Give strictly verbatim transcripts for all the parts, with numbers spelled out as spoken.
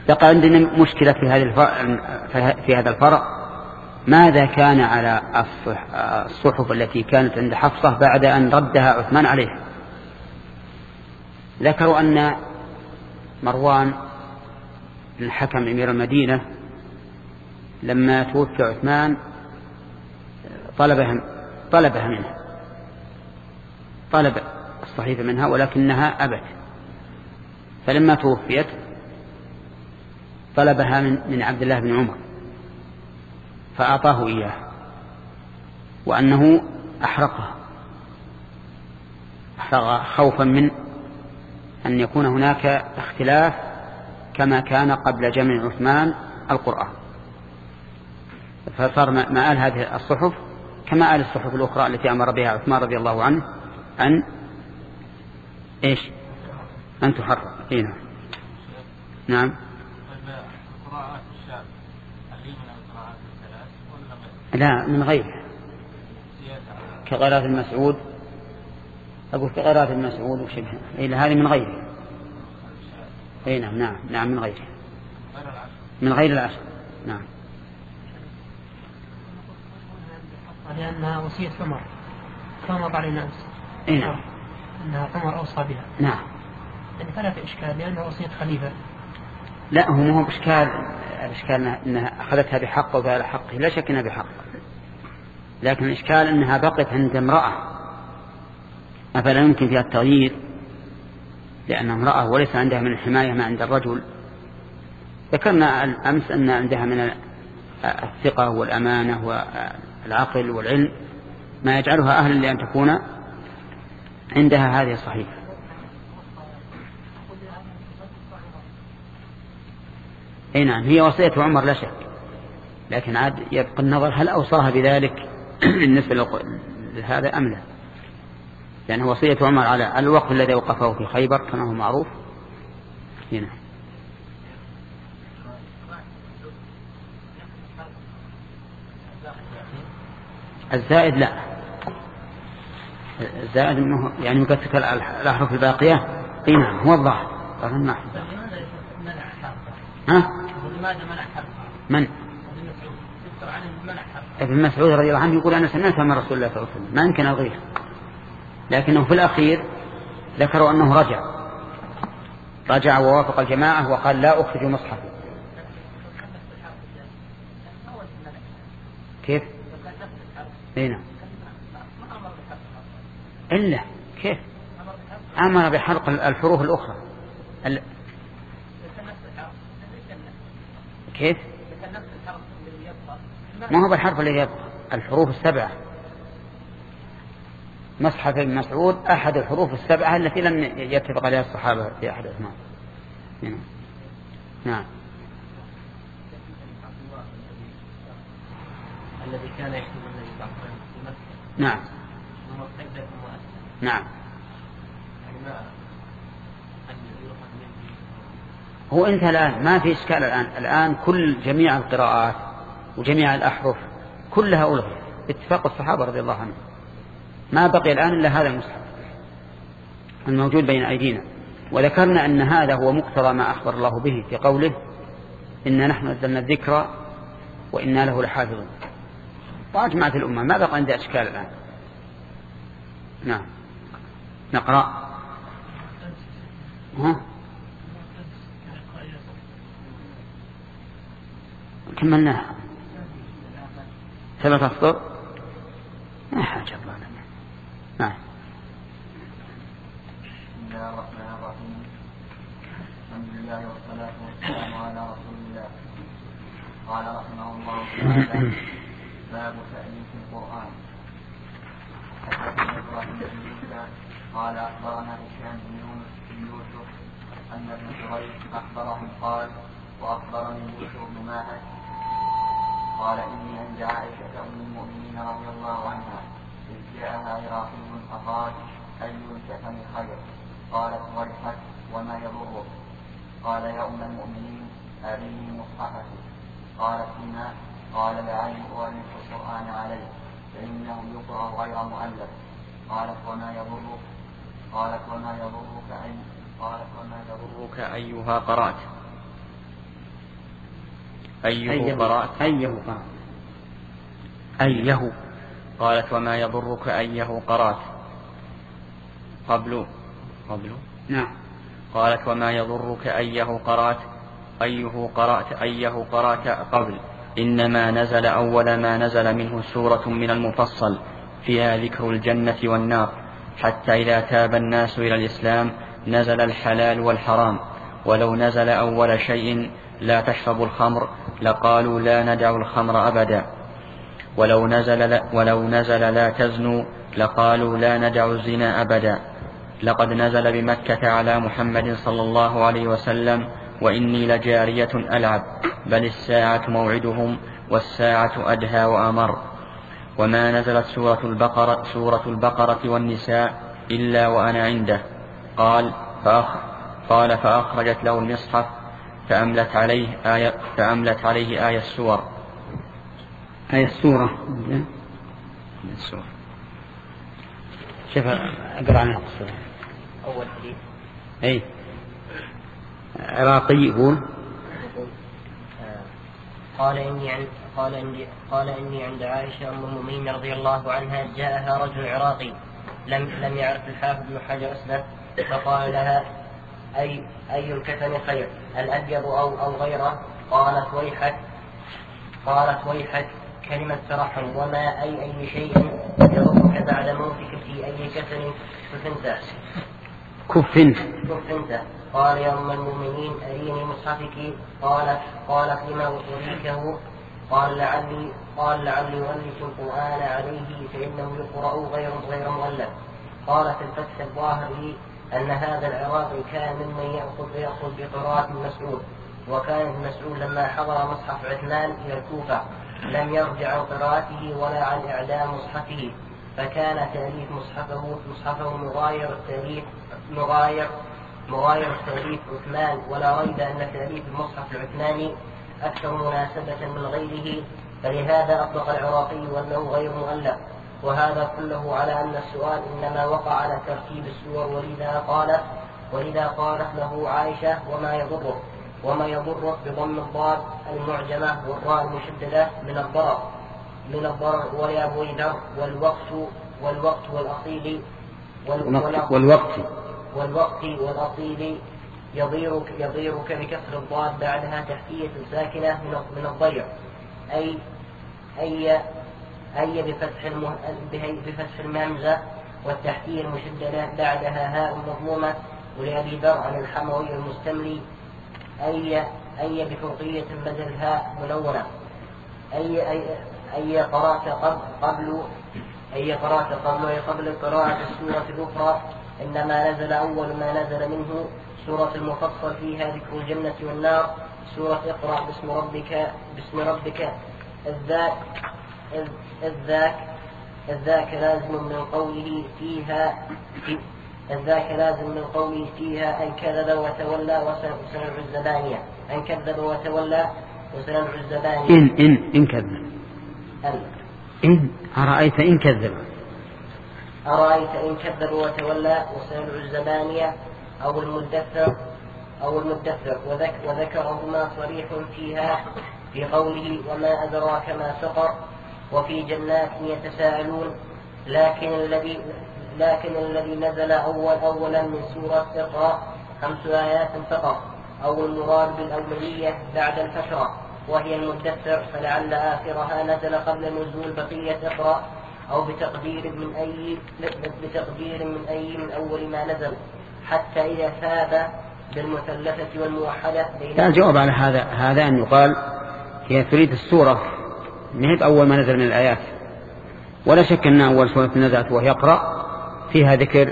بقى عندنا مشكلة في هذا في هذا الفرع، ماذا كان على الصحف التي كانت عند حفصة بعد أن ردها عثمان عليه؟ ذكروا أن مروان بن الحكم أمير المدينة لما توفي عثمان طلبها طلبها منه طلب الصحيفة منها ولكنها أبت، فلما توفيت طلبها من, من عبد الله بن عمر فأعطاه إياه، وأنه أحرقها أحرق خوفا من أن يكون هناك اختلاف كما كان قبل جمع عثمان القرآن، فصار مآل هذه الصحف كما آل الصحف الأخرى التي أمر بها عثمان رضي الله عنه أن إيش أن تحرق. إيه نعم. نعم. لا من غيره، كقراءة المسعود أقول كقراءة المسعود وشبه إلا هذه من غيره. أي نعم نعم نعم من غيره من غير العشر. نعم. لأنها وصية عمر كما قال الناس. أي نعم. أنها عمر أوصى بها. نعم. يعني فلا في إشكال لأنها وصية خليفة. لا هو ما هو بإشكال، الإشكال أنها أخذتها بحق وبال حقه، لا شك أنها بحق، لكن الإشكال أنها بقت عند امرأة، أفلا يمكن فيها التغيير لأنها امرأة وليس عندها من الحماية ما عند الرجل. ذكرنا الأمس أن عندها من الثقة والأمانة والعقل والعلم ما يجعلها أهلا لأن تكون عندها هذه الصحيفة. أي نعم هي وصية عمر لا شك، لكن عاد يبقى النظر هل أوصاها بذلك بالنسبة لهذا أم لا، لأنه وصية عمر على الوقت الذي وقفه في خيبر كما هو معروف. هنا الزائد لا، الزائد منه يعني مكتك الأحرف الباقية. اي نعم هو الظاهر. ها من ابن مسعود رضي الله عنه يقول أنا سمعتها من رسول الله صلى الله عليه وسلم، ما يمكن الغير، لكنه في الأخير ذكروا أنه رجع رجع ووافق الجماعة وقال لا أخرج مصحفي. كيف؟ هنا إلا كيف أمر بحرق الحروف الأخرى ال... كيف؟ ما هو بالحرف اللي يبقى الحروف السبعة. مصحف ابن مسعود أحد الحروف السبعة التي لم يتفق عليها الصحابة في أحد عثمان. نعم. الذي كان يكتب النبي صلى الله عليه وسلم. نعم. نعم. هو أنت الآن ما في إشكال الآن الآن كل جميع القراءات وجميع الأحرف كلها ألغي اتفاق الصحابة رضي الله عنهم، ما بقي الآن إلا هذا المصحف الموجود بين أيدينا. وذكرنا أن هذا هو مقتضى ما أخبر الله به في قوله إنا نحن نزلنا الذكر وإنا له لحافظون، وأجمعت الأمة ما بقى عندها أشكال الآن. نعم. نقرأ. ها كملناها ثلاثة أسطر ما حاجة الله لنا. نعم. بسم الله الرحمن الرحيم. الحمد لله والصلاة والسلام على رسول الله. قال رحمه الله تعالى باب تأليف القرآن. حدثنا إبراهيم بن موسى قال أخبرنا هشام بن يوسف أن ابن جريج أخبرهم قال وأخبرني يوسف بن ماهر قال إني عند عائشة أم المؤمنين رضي الله عنها إذ جاءها عراقي فقال أي الكفن خير؟ قالت ويحك وما يضرك؟ قال يا أم المؤمنين أريني مصحفك. قالت فيما؟ قال لعلي أؤلف القرآن عليه فإنه يقرأ غير مؤلف. قالت وما يضرك؟ قالت وما يضرك أي قالت وما يضرك أيها قرأت؟ أيه قرأت أيه قرأت أيه قالت وما يضرك أيه قرأت قبل قبل نعم. قالت وما يضرك أيه قرأت أيه قرأت أيه قرأت قبل إنما نزل أول ما نزل منه سورة من المفصل فيها ذكر الجنة والنار حتى إذا تاب الناس إلى الإسلام نزل الحلال والحرام ولو نزل أول شيء لا تشربوا الخمر لقالوا لا ندع الخمر أبدا ولو نزل لا, ولو نزل لا تزنوا لقالوا لا ندع الزنا أبدا لقد نزل بمكة على محمد صلى الله عليه وسلم وإني لجارية ألعب بل الساعة موعدهم والساعة أدهى وأمر وما نزلت سورة البقرة, سورة البقرة والنساء إلا وأنا عنده قال فأخ قال فأخرجت له المصحف فأملت عليه آية, فأملت عليه آية السور آية السورة السور شوف أقرأ عنها القصة. أول حديث أي عراقي يقول قال إني عند قال إني قال إني عند عائشة أم المؤمنين رضي الله عنها جاءها رجل عراقي لم لم يعرف الحافظ بن حجر اسمه فقال لها أي أي الكفن خير الأبيض أو أو غيره قالت ويحك قالت ويحك كلمة ترحم وما أي أي شيء يضرك بعد موتك في أي كفن كفنت كفنت كفنت قال يا أم المؤمنين أريني مصحفك قالت قالت لما أريكه قال لعلي قال لعلي أؤلف القرآن عليه فإنه يقرأ غير غير مؤلف. قالت الفتح الظاهر لي أن هذا العراقي كان ممن يأخذ يأخذ بقراءة مسعود وكان ابن مسعود لما حضر مصحف عثمان إلى الكوفة لم يرجع عن قراءته ولا عن إعلام مصحفه فكان تأليف مصحفه مصحفه مغاير التأليف مغاير مغاير تأليف عثمان ولا ريب أن تأليف المصحف العثماني أكثر مناسبة من غيره فلهذا أطلق العراقي وأنه غير مؤلف وهذا كله على أن السؤال إنما وقع على ترتيب السور ولذا قالت ولذا قالت له عائشة وما يضرك وما يضرك بضم الضاد المعجمة والراء المشددة من الضرر من الضرر ولأبو ذر والوقت والوقت والأصيل والوقت والوقت والوقت والأصيل يضيرك يضيرك بكسر الضاد بعدها تحتية ساكنة من الضير أي أي أي بفتح المه... بفتح المهمزة والتحتية المشددة بعدها هاء مضمومة ولأبي ذر عن الحموي المستملي أي أي بفوقية بدل هاء منونة أي أي أي قرأت قبل قبل أي قرأت قبل قبل قراءة السورة الأخرى إنما نزل أول ما نزل منه سورة المفصل فيها ذكر الجنة والنار سورة اقرأ باسم ربك باسم ربك الذاك الذاك الذاك لازم من قوله فيها في الذاك لازم من قوله فيها أن كذب وتولى وسنلعب الزبانية أن كذب وتولى وسنلعب الزبانية إن إن إن كذب أن إن أرأيت إن كذب أرأيت إن كذب وتولى وسنلعب الزبانية أو المدثر أو المدثر وذك وذكرهما صريح فيها في قوله وما أدراك ما سقر وفي جنات يتساءلون لكن الذي لكن الذي نزل أول أولا من سورة اقرأ خمس آيات فقط أو المراد بالأولية بعد الفترة وهي المدثر فلعل آخرها نزل قبل نزول بقية اقرأ أو بتقدير من أي بتقدير من أي من أول ما نزل حتى إذا ثاب بالمثلثة والموحدة لا الجواب على هذا هذا أن يقال هي تريد السورة من أول ما نزل من الآيات ولا شك أن أول سورة نزلت وهي يقرأ فيها ذكر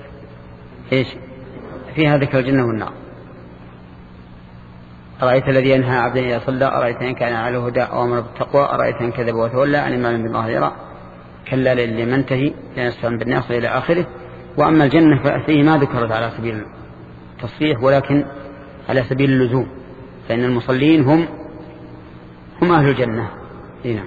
إيش فيها ذكر الجنة والنار أرأيت الذي ينهى عبدا إذا صلى أرأيت إن كان على هدى أو أمر بالتقوى أرأيت إن كذب وتولى أن ما من بالله يرى كلا للي منتهي لنسفا بالناس إلى آخره. وأما الجنة فأتيه ما ذكرت على سبيل التصريح ولكن على سبيل اللزوم فإن المصلين هم هم أهل الجنة. هنا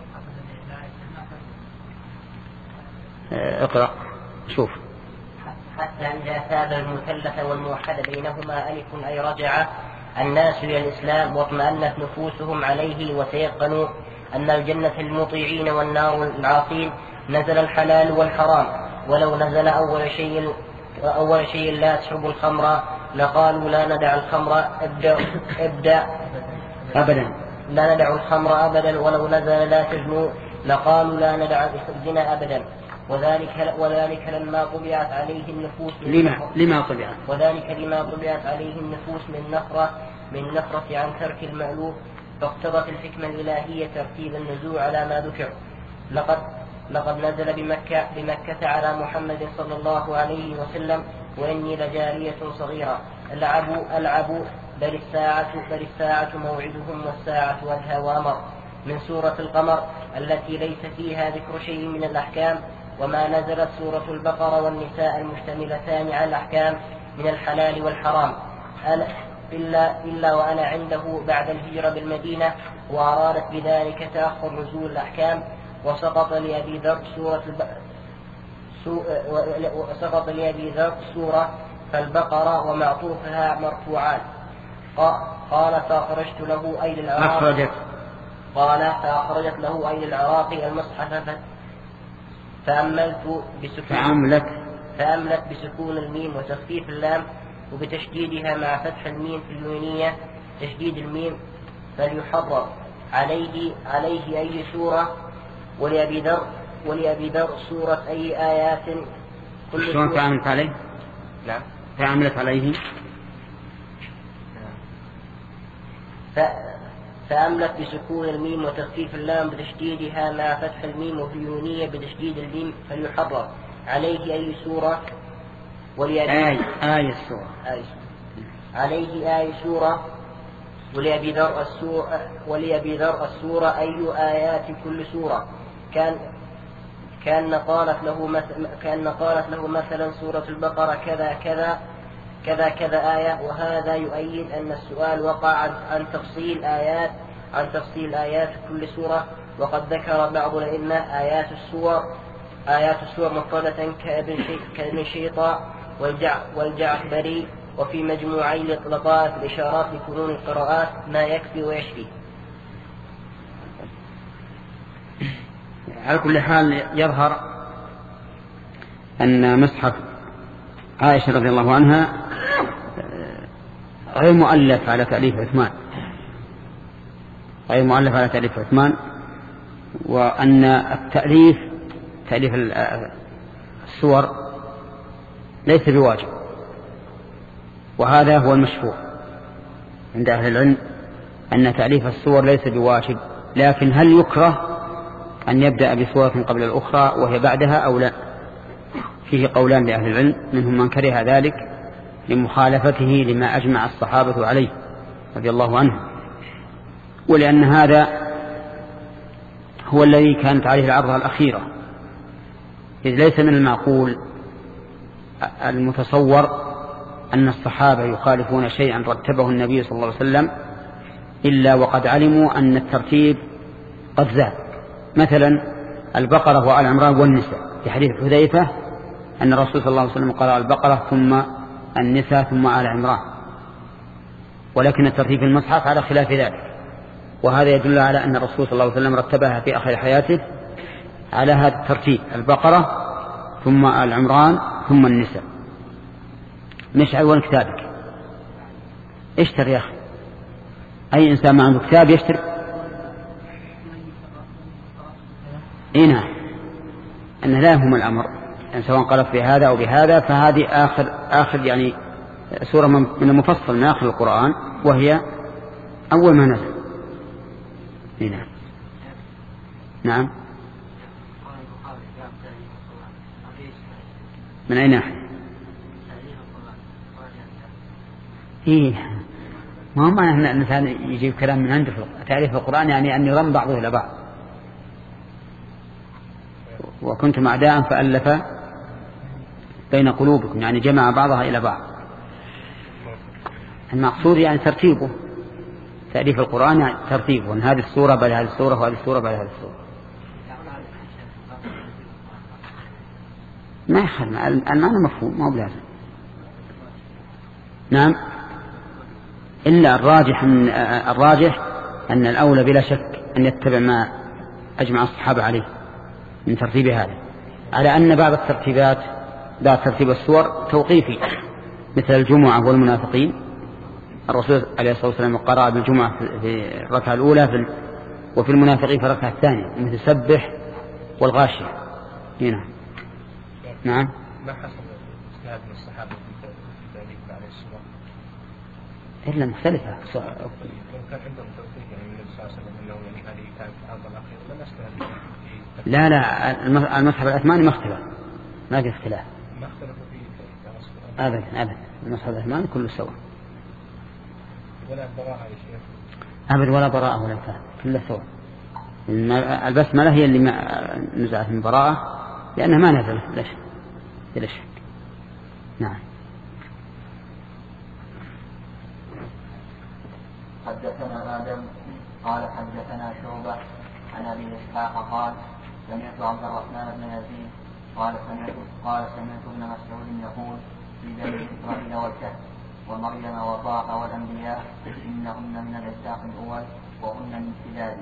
اقرأ شوف حتى إذا ثاب المثلث والموحد بينهما ألف أي رجع الناس إلى الإسلام واطمأنت نفوسهم عليه وتيقنوا أن الجنة المطيعين والنار العاصين نزل الحلال والحرام. ولو نزل أول شيء أول شيء لا تشربوا الخمر لقالوا لا ندع الخمر ابدأ, ابدأ أبدا لا ندع الخمر أبدا. ولو نزل لا تزنوا لقالوا لا ندع الزنا أبدا. وذلك وذلك لما طبعت عليه النفوس لما لما طبعت وذلك لما طبعت عليه النفوس من نفرة من نفرة عن ترك المألوف. فاقتضت الحكمة الإلهية ترتيب النزول على ما ذكر. لقد لقد نزل بمكة بمكة على محمد صلى الله عليه وسلم وإني لجارية صغيرة ألعب ألعب بل الساعة بل الساعة موعدهم والساعة أدهى وأمر من سورة القمر التي ليس فيها ذكر شيء من الأحكام. وما نزلت سورة البقرة والنساء المشتملتان على الأحكام من الحلال والحرام إلا, إلا وأنا عنده بعد الهجرة بالمدينة وأرادت بذلك تأخر نزول الأحكام. وسقط لأبي ذر سورة الب... سو... وسقط لأبي ذر سورة فالبقرة ومعطوفها مرفوعان. قال فأخرجت له أي للعراق قال فأخرجت له أي للعراق المصحف فأملت بسكون فأملت فأملت بسكون الميم وتخفيف اللام وبتشديدها مع فتح الميم في اليونية تشديد الميم فليحرر عليه عليه أي سورة. ولأبي ذر ولأبي ذر سورة أي آيات كل شلون فأملت عليه؟ لا فأملت عليه ف... فأملت بسكون الميم وتخفيف اللام بتشديدها مع فتح الميم وفي اليونية بتشديد الميم فليحرر عليه أي سورة. ولأبي آية آية السورة آية عليه آية سورة. ولأبي ذر السورة ولأبي ذر السورة أي آيات كل سورة. كان كان قالت له مثل كان قالت له مثلا سورة البقرة كذا كذا كذا كذا آية. وهذا يؤيد أن السؤال وقع عن, عن تفصيل آيات عن تفصيل آيات كل سورة. وقد ذكر بعض الأئمة آيات السور آيات السور مفردة كابن شيطان والجع والجعفري. وفي مجموعي الإطلاقات الإشارات لفنون القراءات ما يكفي ويشفي. على كل حال يظهر أن مصحف عائشة رضي الله عنها غير مؤلف على تأليف عثمان غير مؤلف على تأليف عثمان وأن التأليف تأليف السور ليس بواجب. وهذا هو المشهور عند أهل العلم أن تأليف السور ليس بواجب. لكن هل يكره أن يبدأ بسورة قبل الأخرى وهي بعدها أو لا؟ فيه قولان لأهل العلم منهم من كره ذلك لمخالفته لما أجمع الصحابة عليه رضي الله عنهم ولأن هذا هو الذي كانت عليه العرضة الأخيرة. إذ ليس من المعقول المتصور أن الصحابة يخالفون شيئا رتبه النبي صلى الله عليه وسلم إلا وقد علموا أن الترتيب قد زاد. مثلا البقرة وآل عمران والنساء في حديث حذيفة أن الرسول صلى الله عليه وسلم قرأ البقرة ثم النساء ثم آل عمران ولكن الترتيب في المصحف على خلاف ذلك. وهذا يدل على أن الرسول صلى الله عليه وسلم رتبها في آخر حياته على هذا الترتيب البقرة ثم آل عمران ثم النساء. مشعل وين كتابك؟ اشتر يا أخي. أي إنسان ما عنده كتاب يشتري. إينا أنه لا يهم الأمر يعني سواء قلت بهذا أو بهذا فهذه آخر آخر يعني سورة من المفصل من آخر القرآن وهي أول ما نزل. إينا نعم. من أي ناحية؟ إيه ما هو معنى أن الإنسان يجيب كلام من عنده تعريف القرآن يعني أن يضم بعضه إلى بعض. وكنتم أعداء فألف بين قلوبكم يعني جمع بعضها إلى بعض. المقصود يعني ترتيبه تعريف القرآن يعني ترتيبه أن هذه السورة بعد هذه السورة وهذه السورة بعد هذه السورة. ما يخل المعنى مفهوم ما هو بلازم. نعم إلا الراجح أن الراجح أن الأولى بلا شك أن يتبع ما أجمع الصحابة عليه من ترتيب هذا، على أن بعض الترتيبات بعض ترتيب السور توقيفي مثل الجمعة والمنافقين. الرسول عليه الصلاة والسلام قرأ بالجمعة في الركعة الأولى في وفي المنافقين في الركعة الثانية مثل سبح والغاشية. هنا نعم. ما حصل اجتهاد من الصحابة في ذلك بعد الصلاة إلا مختلفة. كان عندهم توفيق يعني من النبي صلى الله عليه وسلم أنه يعني هذه كانت الأرض الأخيرة لم اجتهد. لا لا المصحف العثماني ما اختلف، ما في اختلاف. ما اختلفوا فيه أبدا أبدا المصحف العثماني كله سوا. ولا براءة يا شيخ. أبدا ولا براءة ولا كلام كله سوا. البسملة هي اللي ما نزعت من براءة لأنها ما نزلت ليش بلا شك. نعم. حدثنا آدم قال حدثنا شعبة عن أبي إسحاق قال سمعت عبد الرحمن بن يزيد قال سمعت قال سمعت ابن مسعود يقول في بني إسرائيل والكهف ومريم وطاق والأنبياء إنهن من الإسحاق الأول وهن من تلاد.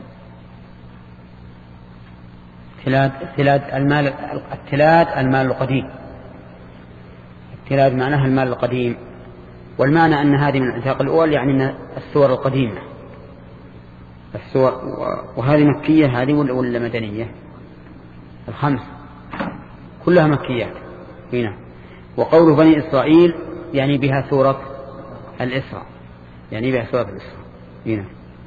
تلاد تلاد المال التلاد المال القديم. التلاد معناها المال القديم، والمعنى أن هذه من العتاق الأول يعني من السور القديمة السور. وهذه مكية هذه ولا مدنية؟ الخمس كلها مكيات هنا. وقول بني إسرائيل يعني بها سورة الإسراء يعني بها سورة الإسراء هنا.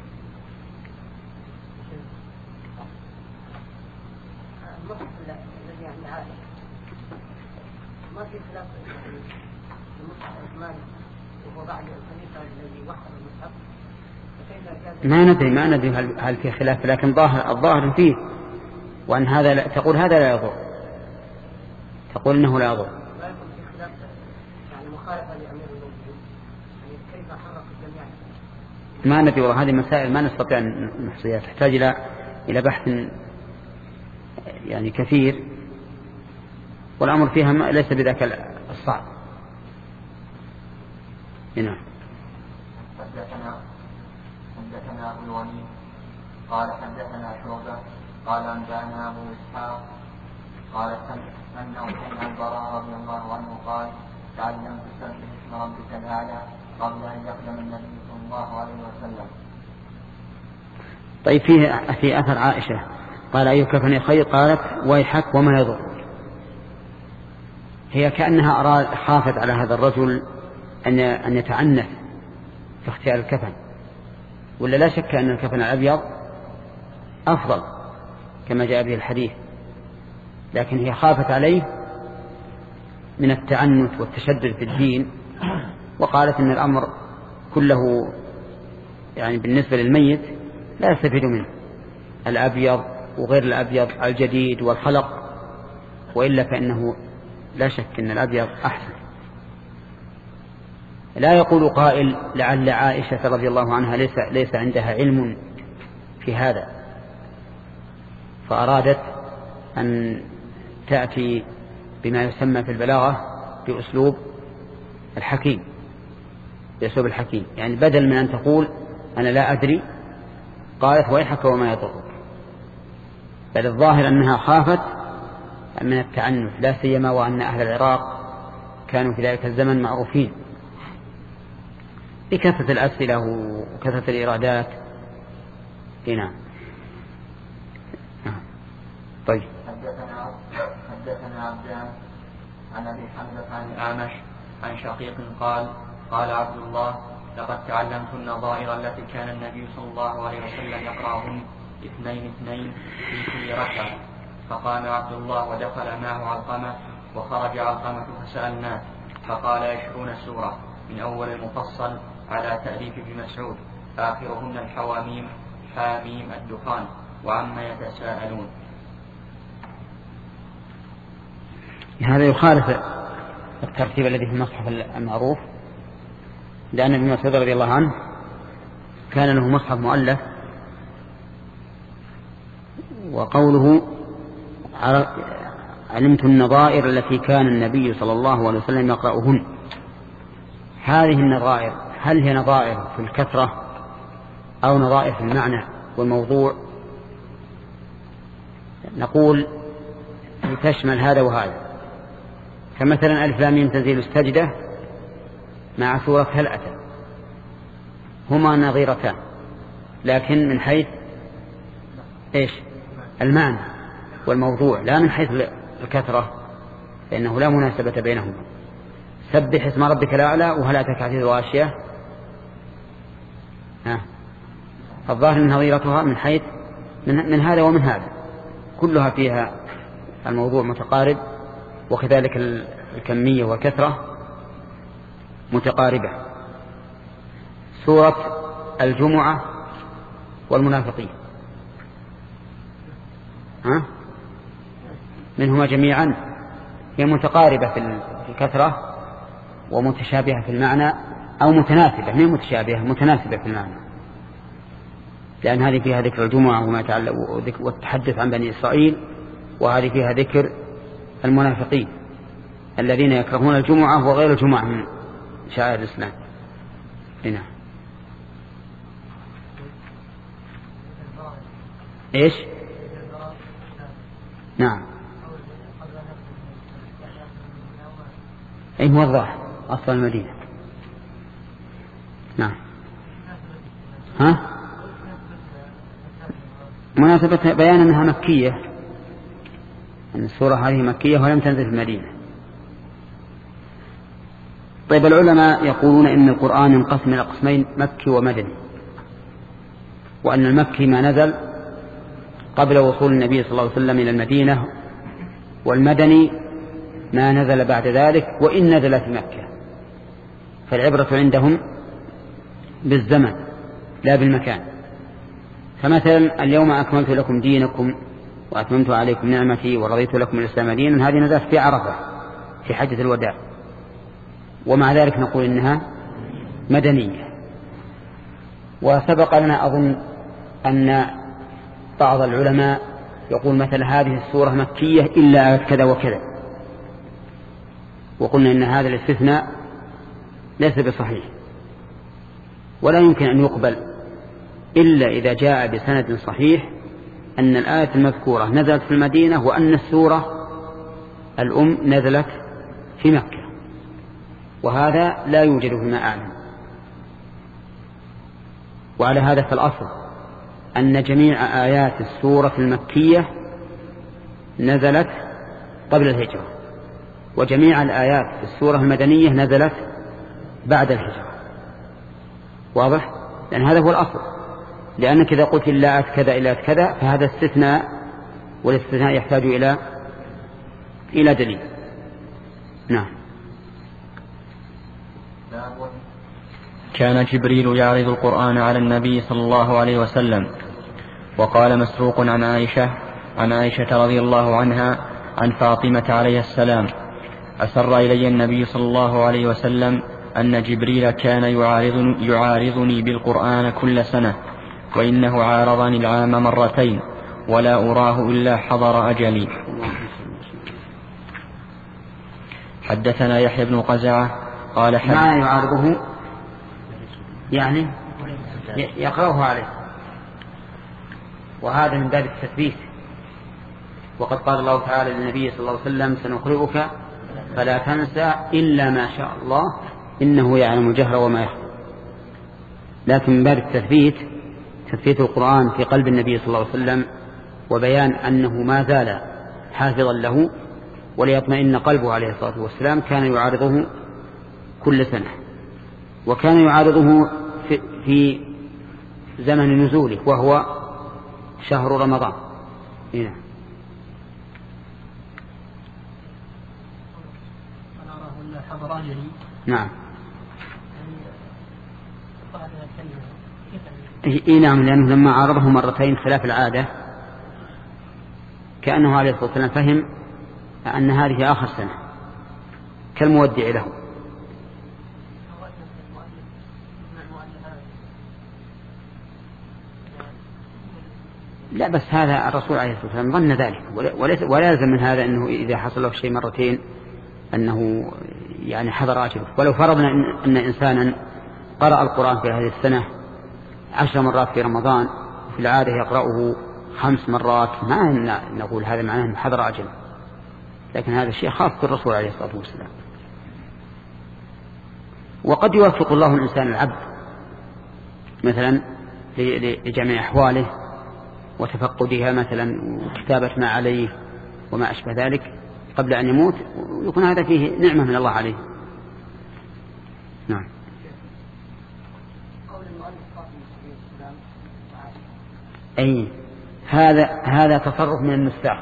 ما ندري ما ندري هل, هل في خلاف، لكن ظاهر الظاهر فيه وأن هذا لا تقول هذا لا يضر، تقول إنه لا يضر. ما ندري، وهذه مسائل ما نستطيع أن نحصيها، تحتاج إلى إلى بحث يعني كثير، والأمر فيها ليس بذاك الصعب. هنا حدثنا حدثنا أبو الوليد قال حدثنا شعبة قال أنبأنا أبو إسحاق قال أنه سمع البراء رضي الله عنه قال تعلمت سبح اسم ربك الأعلى قبل أن يقدم النبي صلى الله عليه وسلم. طيب فيه في أثر عائشة قال أي كفن خير قالت ويحك وما يضر. هي كأنها أراد خافت على هذا الرجل أن أن يتعنف في اختيار الكفن، ولا لا شك أن الكفن الأبيض أفضل كما جاء به الحديث، لكن هي خافت عليه من التعنت والتشدد في الدين، وقالت إن الأمر كله يعني بالنسبة للميت لا يستفيد منه الأبيض وغير الأبيض الجديد والخلق، وإلا فإنه لا شك أن الأبيض أحسن. لا يقول قائل لعل عائشة رضي الله عنها ليس, ليس عندها علم في هذا فأرادت أن تأتي بما يسمى في البلاغة بأسلوب الحكيم بأسلوب الحكيم، يعني بدل من أن تقول أنا لا أدري قالت ويحك وما يضرك، بل الظاهر أنها خافت من التعنف، لا سيما وأن أهل العراق كانوا في ذلك الزمن معروفين بكثرة الأسئلة وكثرة الإرادات. هنا طيب حدثنا حدثنا عبدان عن أبي حمزة عن الأعمش عن شقيق قال قال عبد الله لقد تعلمت النظائر التي كان النبي صلى الله عليه وسلم يقرأهن اثنين اثنين في كل ركعة. فقام عبد الله ودخل معه علقمة وخرج علقمة فسأل الناس فقال يشرون السورة من أول المفصل على تأليف ابن مسعود آخرهن الحواميم حاميم الدخان وعما يتساءلون. هذا يخالف الترتيب الذي في المصحف المعروف، لأن ابن مسعود رضي الله عنه كان له مصحف مؤلف، وقوله علمت النظائر التي كان النبي صلى الله عليه وسلم يقرأهن. هذه النظائر هل هي نظائر في الكثرة أو نظائر في المعنى والموضوع؟ نقول تشمل هذا وهذا. فمثلا ألف لام ميم تنزيل السجدة مع سورة هل أتى هما نظيرتان، لكن من حيث إيش المعنى والموضوع، لا من حيث الكثرة، فإنه لا مناسبة بينهما. سبح اسم ربك الأعلى وهل أتاك حديث الغاشية، ها الظاهر من نظيرتها من حيث من, من هذا ومن هذا، كلها فيها الموضوع متقارب، وكذلك الكمية والكثرة متقاربة. سورة الجمعة والمنافقين ها منهما جميعا هي متقاربة في الكثرة ومتشابهة في المعنى، أو متناسبة، من متشابهة متناسبة في المعنى، لأن هذه فيها ذكر الجمعة وما يتعلق والتحدث عن بني إسرائيل، وهذه فيها ذكر المنافقين الذين يكرهون الجمعة وغير الجمعة من شعائر الإسلام. هنا إيش نعم أي هو الظاهر أصل المدينة. نعم ها مناسبة بيان أنها مكية، أن السورة هذه مكية ولم تنزل في المدينة. طيب العلماء يقولون إن القرآن ينقسم إلى قسمين، مكي ومدني، وأن المكي ما نزل قبل وصول النبي صلى الله عليه وسلم إلى المدينة، والمدني ما نزل بعد ذلك وإن نزل في مكة. فالعبرة عندهم بالزمن لا بالمكان. فمثلا اليوم أكملت لكم دينكم وأتممت عليكم نعمتي ورضيت لكم الإسلام دينا، هذه نزلت في عرفة في حجة الوداع، ومع ذلك نقول إنها مدنية. وسبق لنا أظن أن بعض العلماء يقول مثلا هذه السورة مكية إلا آية كذا وكذا، وقلنا إن هذا الاستثناء ليس بصحيح، ولا يمكن أن يقبل إلا إذا جاء بسند صحيح أن الآية المذكورة نزلت في المدينة وأن السورة الأم نزلت في مكة، وهذا لا يوجد فيما أعلم. وعلى هذا فالأصل أن جميع آيات السورة المكية نزلت قبل الهجرة، وجميع الآيات في السورة المدنية نزلت بعد الهجرة. واضح؟ لأن هذا هو الأصل، لأنك إذا قلت إلا آيات كذا إلا آيات كذا فهذا استثناء، والاستثناء يحتاج إلى إلى دليل. نعم. كان جبريل يعرض القرآن على النبي صلى الله عليه وسلم. وقال مسروق عن عائشة عن عائشة رضي الله عنها عن فاطمة عليه السلام: أسر إلي النبي صلى الله عليه وسلم أن جبريل كان يعارضني, يعارضني بالقرآن كل سنة، وإنه عارضني العام مرتين ولا أراه إلا حضر أجلي. حدثنا يحيى بن قزعة قال حدث ما يعارضه يعني يقرأه عليه، وهذا من باب التثبيت. وقد قال الله تعالى للنبي صلى الله عليه وسلم: سنقرئك فلا تنسى إلا ما شاء الله إنه يعلم الجهر وما يخفى. لكن من باب التثبيت، تثبيت القرآن في قلب النبي صلى الله عليه وسلم، وبيان أنه ما زال حافظا له وليطمئن قلبه عليه الصلاة والسلام، كان يعارضه كل سنة، وكان يعارضه في, في زمن نزوله وهو شهر رمضان. هنا نعم. إيه نعم، لأنه لما عارضه مرتين خلاف العادة كأنه عليه الصلاة والسلام فهم أن هذه آخر سنة كالمودع له. لا لا بس هذا الرسول عليه الصلاة والسلام ظن ذلك، ولا يلزم من هذا أنه إذا حصل له شيء مرتين أنه يعني حضر أجره. ولو فرضنا أن إنسانا قرأ القرآن في هذه السنة عشر مرات في رمضان في العادة يقرأه خمس مرات، ما نقول هذا معناه أنه حضر أجره، لكن هذا الشيء خاص بالرسول عليه الصلاة والسلام. وقد يوفق الله الإنسان العبد مثلا لجميع أحواله وتفقدها مثلا وكتابة ما عليه وما أشبه ذلك قبل أن يموت، ويكون هذا فيه نعمة من الله عليه. نعم. أي هذا هذا تصرف من النساخ.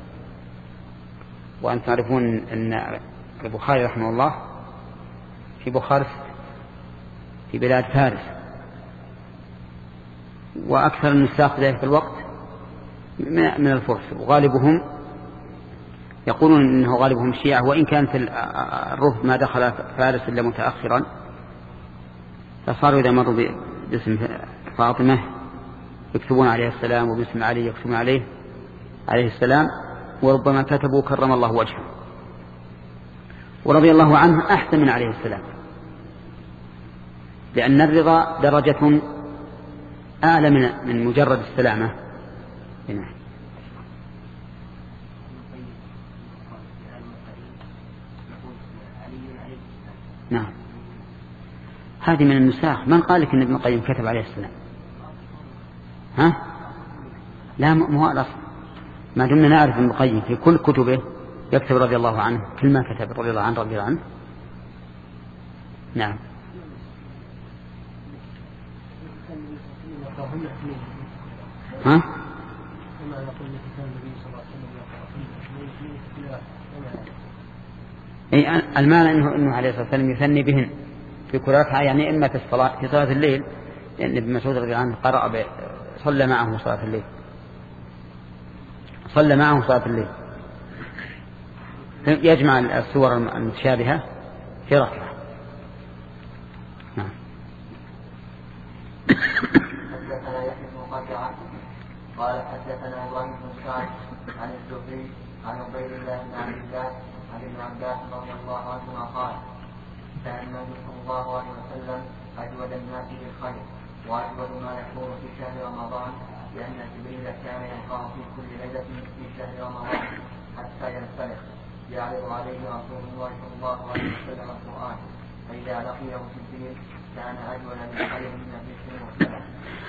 وأن تعرفون أن البخاري رحمه الله في بخارس في بلاد فارس، وأكثر النساخ في ذلك الوقت من الفرس، وغالبهم يقولون أنه غالبهم شيعة، وإن كانت الرفض ما دخل فارس إلا متأخرا، فصاروا إذا مروا باسم فاطمة يكتبون عليه السلام، وباسم علي يكتبون عليه عليه السلام، وربما كتبوا كرم الله وجهه ورضي الله عنه أحسن من عليه السلام، لأن الرضا درجة أعلى من مجرد السلامة. هنا. نعم. هذه من النساخ. من قال لك أن ابن القيم كتب عليه السلام؟ ها؟ لا، مو الأصل. ما دمنا نعرف ابن القيم في كل كتبه يكتب رضي الله عنه، كل ما كتب رضي الله عنه رضي الله عنه. نعم. ها؟ أي المعنى إنه إنه عليه الصلاة والسلام يثني بهن في كل ركعة، يعني إما في الصلاة في صلاة الليل، لأن ابن مسعود رضي الله عنه قرأ صلى معه صلاة الليل صلى معه صلاة الليل يجمع السور المتشابهة في ركعة. نعم. حدثنا يحيى بن قتيبة قال حدثنا ابراهيم بن سعد عن الزهري عن عبيد الله بن عبد الله عن ابن عباس رضي الله عنهما قال كان النبي صلى الله عليه وسلم اجود الناس بالخير واجود ما يكون في شهر رمضان، لان جبريل كان يلقاه في كل ليله في شهر رمضان حتى ينسلخ يعرض عليه رسول الله صلى الله عليه وسلم القران، فاذا لقيه جبريل كان اجود بالخير من الذكر والسلام.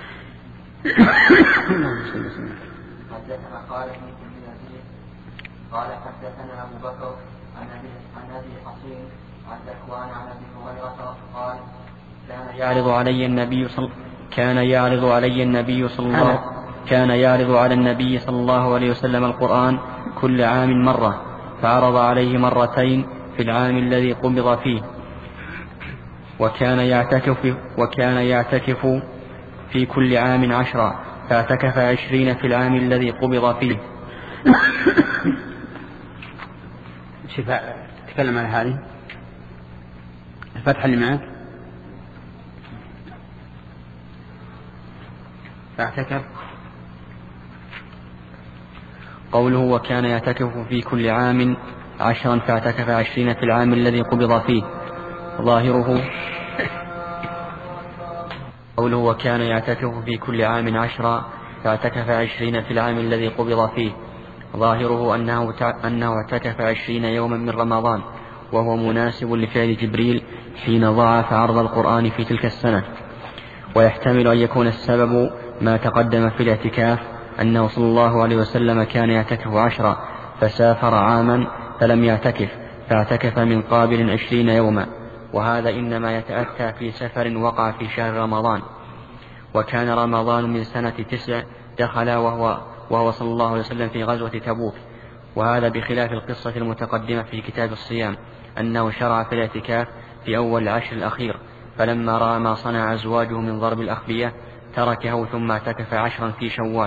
حدثنا خالد بن يزيد قال حدثنا ابو بكر عن ابي حصين عن ذكوان عن ابي هريره قال كان يعرض علي النبي صلى كان يعرض علي النبي صلى الله كان يعرض على النبي صلى الله عليه وسلم القرآن كل عام مرة، فعرض عليه مرتين في العام الذي قبض فيه، وكان يعتكف وكان يعتكف في كل عام عشرا، فاعتكف عشرين في العام الذي قبض فيه. شفاء تكلم عن هذه الفتحة اللي معك. فاعتكف قوله وكان يعتكف في كل عام عشرا فاعتكف عشرين في العام الذي قبض فيه، ظاهره قوله وكان يعتكف في كل عام عشرا فاعتكف عشرين في العام الذي قبض فيه، ظاهره أنه أنه اعتكف عشرين يوما من رمضان، وهو مناسب لفعل جبريل حين ضاعف عرض القرآن في تلك السنة. ويحتمل أن يكون السبب ما تقدم في الاعتكاف، أنه صلى الله عليه وسلم كان يعتكف عشرا فسافر عاما فلم يعتكف، فاعتكف من قابل عشرين يوما، وهذا إنما يتأتى في سفر وقع في شهر رمضان. وكان رمضان من سنة تسع دخل وهو, وهو صلى الله عليه وسلم في غزوة تبوك، وهذا بخلاف القصة المتقدمة في كتاب الصيام أنه شرع في الاعتكاف في أول العشر الأخير، فلما رأى ما صنع أزواجه من ضرب الأخبية تركه ثم اعتكف عشرا في شوال.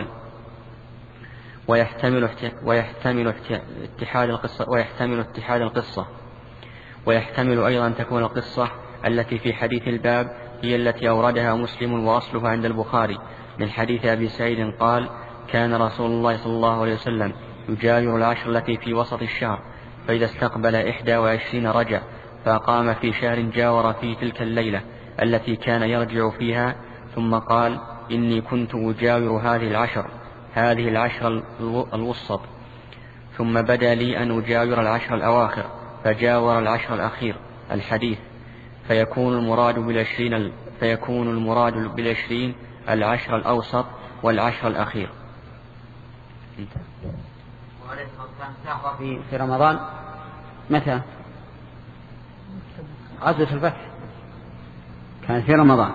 ويحتمل ويحتمل اتحاد القصة ويحتمل اتحاد القصة ويحتمل أيضا أن تكون القصة التي في حديث الباب هي التي أوردها مسلم وأصلها عند البخاري من حديث أبي سعيد قال كان رسول الله صلى الله عليه وسلم يجاور العشر التي في وسط الشهر، فإذا استقبل إحدى وعشرين رجع، فأقام في شهر جاور في تلك الليلة التي كان يرجع فيها، ثم قال: إني كنت أجاور هذه العشر هذه العشر الوسط، ثم بدا لي أن أجاور العشر الأواخر، فجاور العشر الأخير. الحديث. فيكون المراد بالعشرين فيكون المراد بالعشرين العشر الأوسط والعشر الأخير. في في رمضان متى؟ غزوة الفتح كان في رمضان،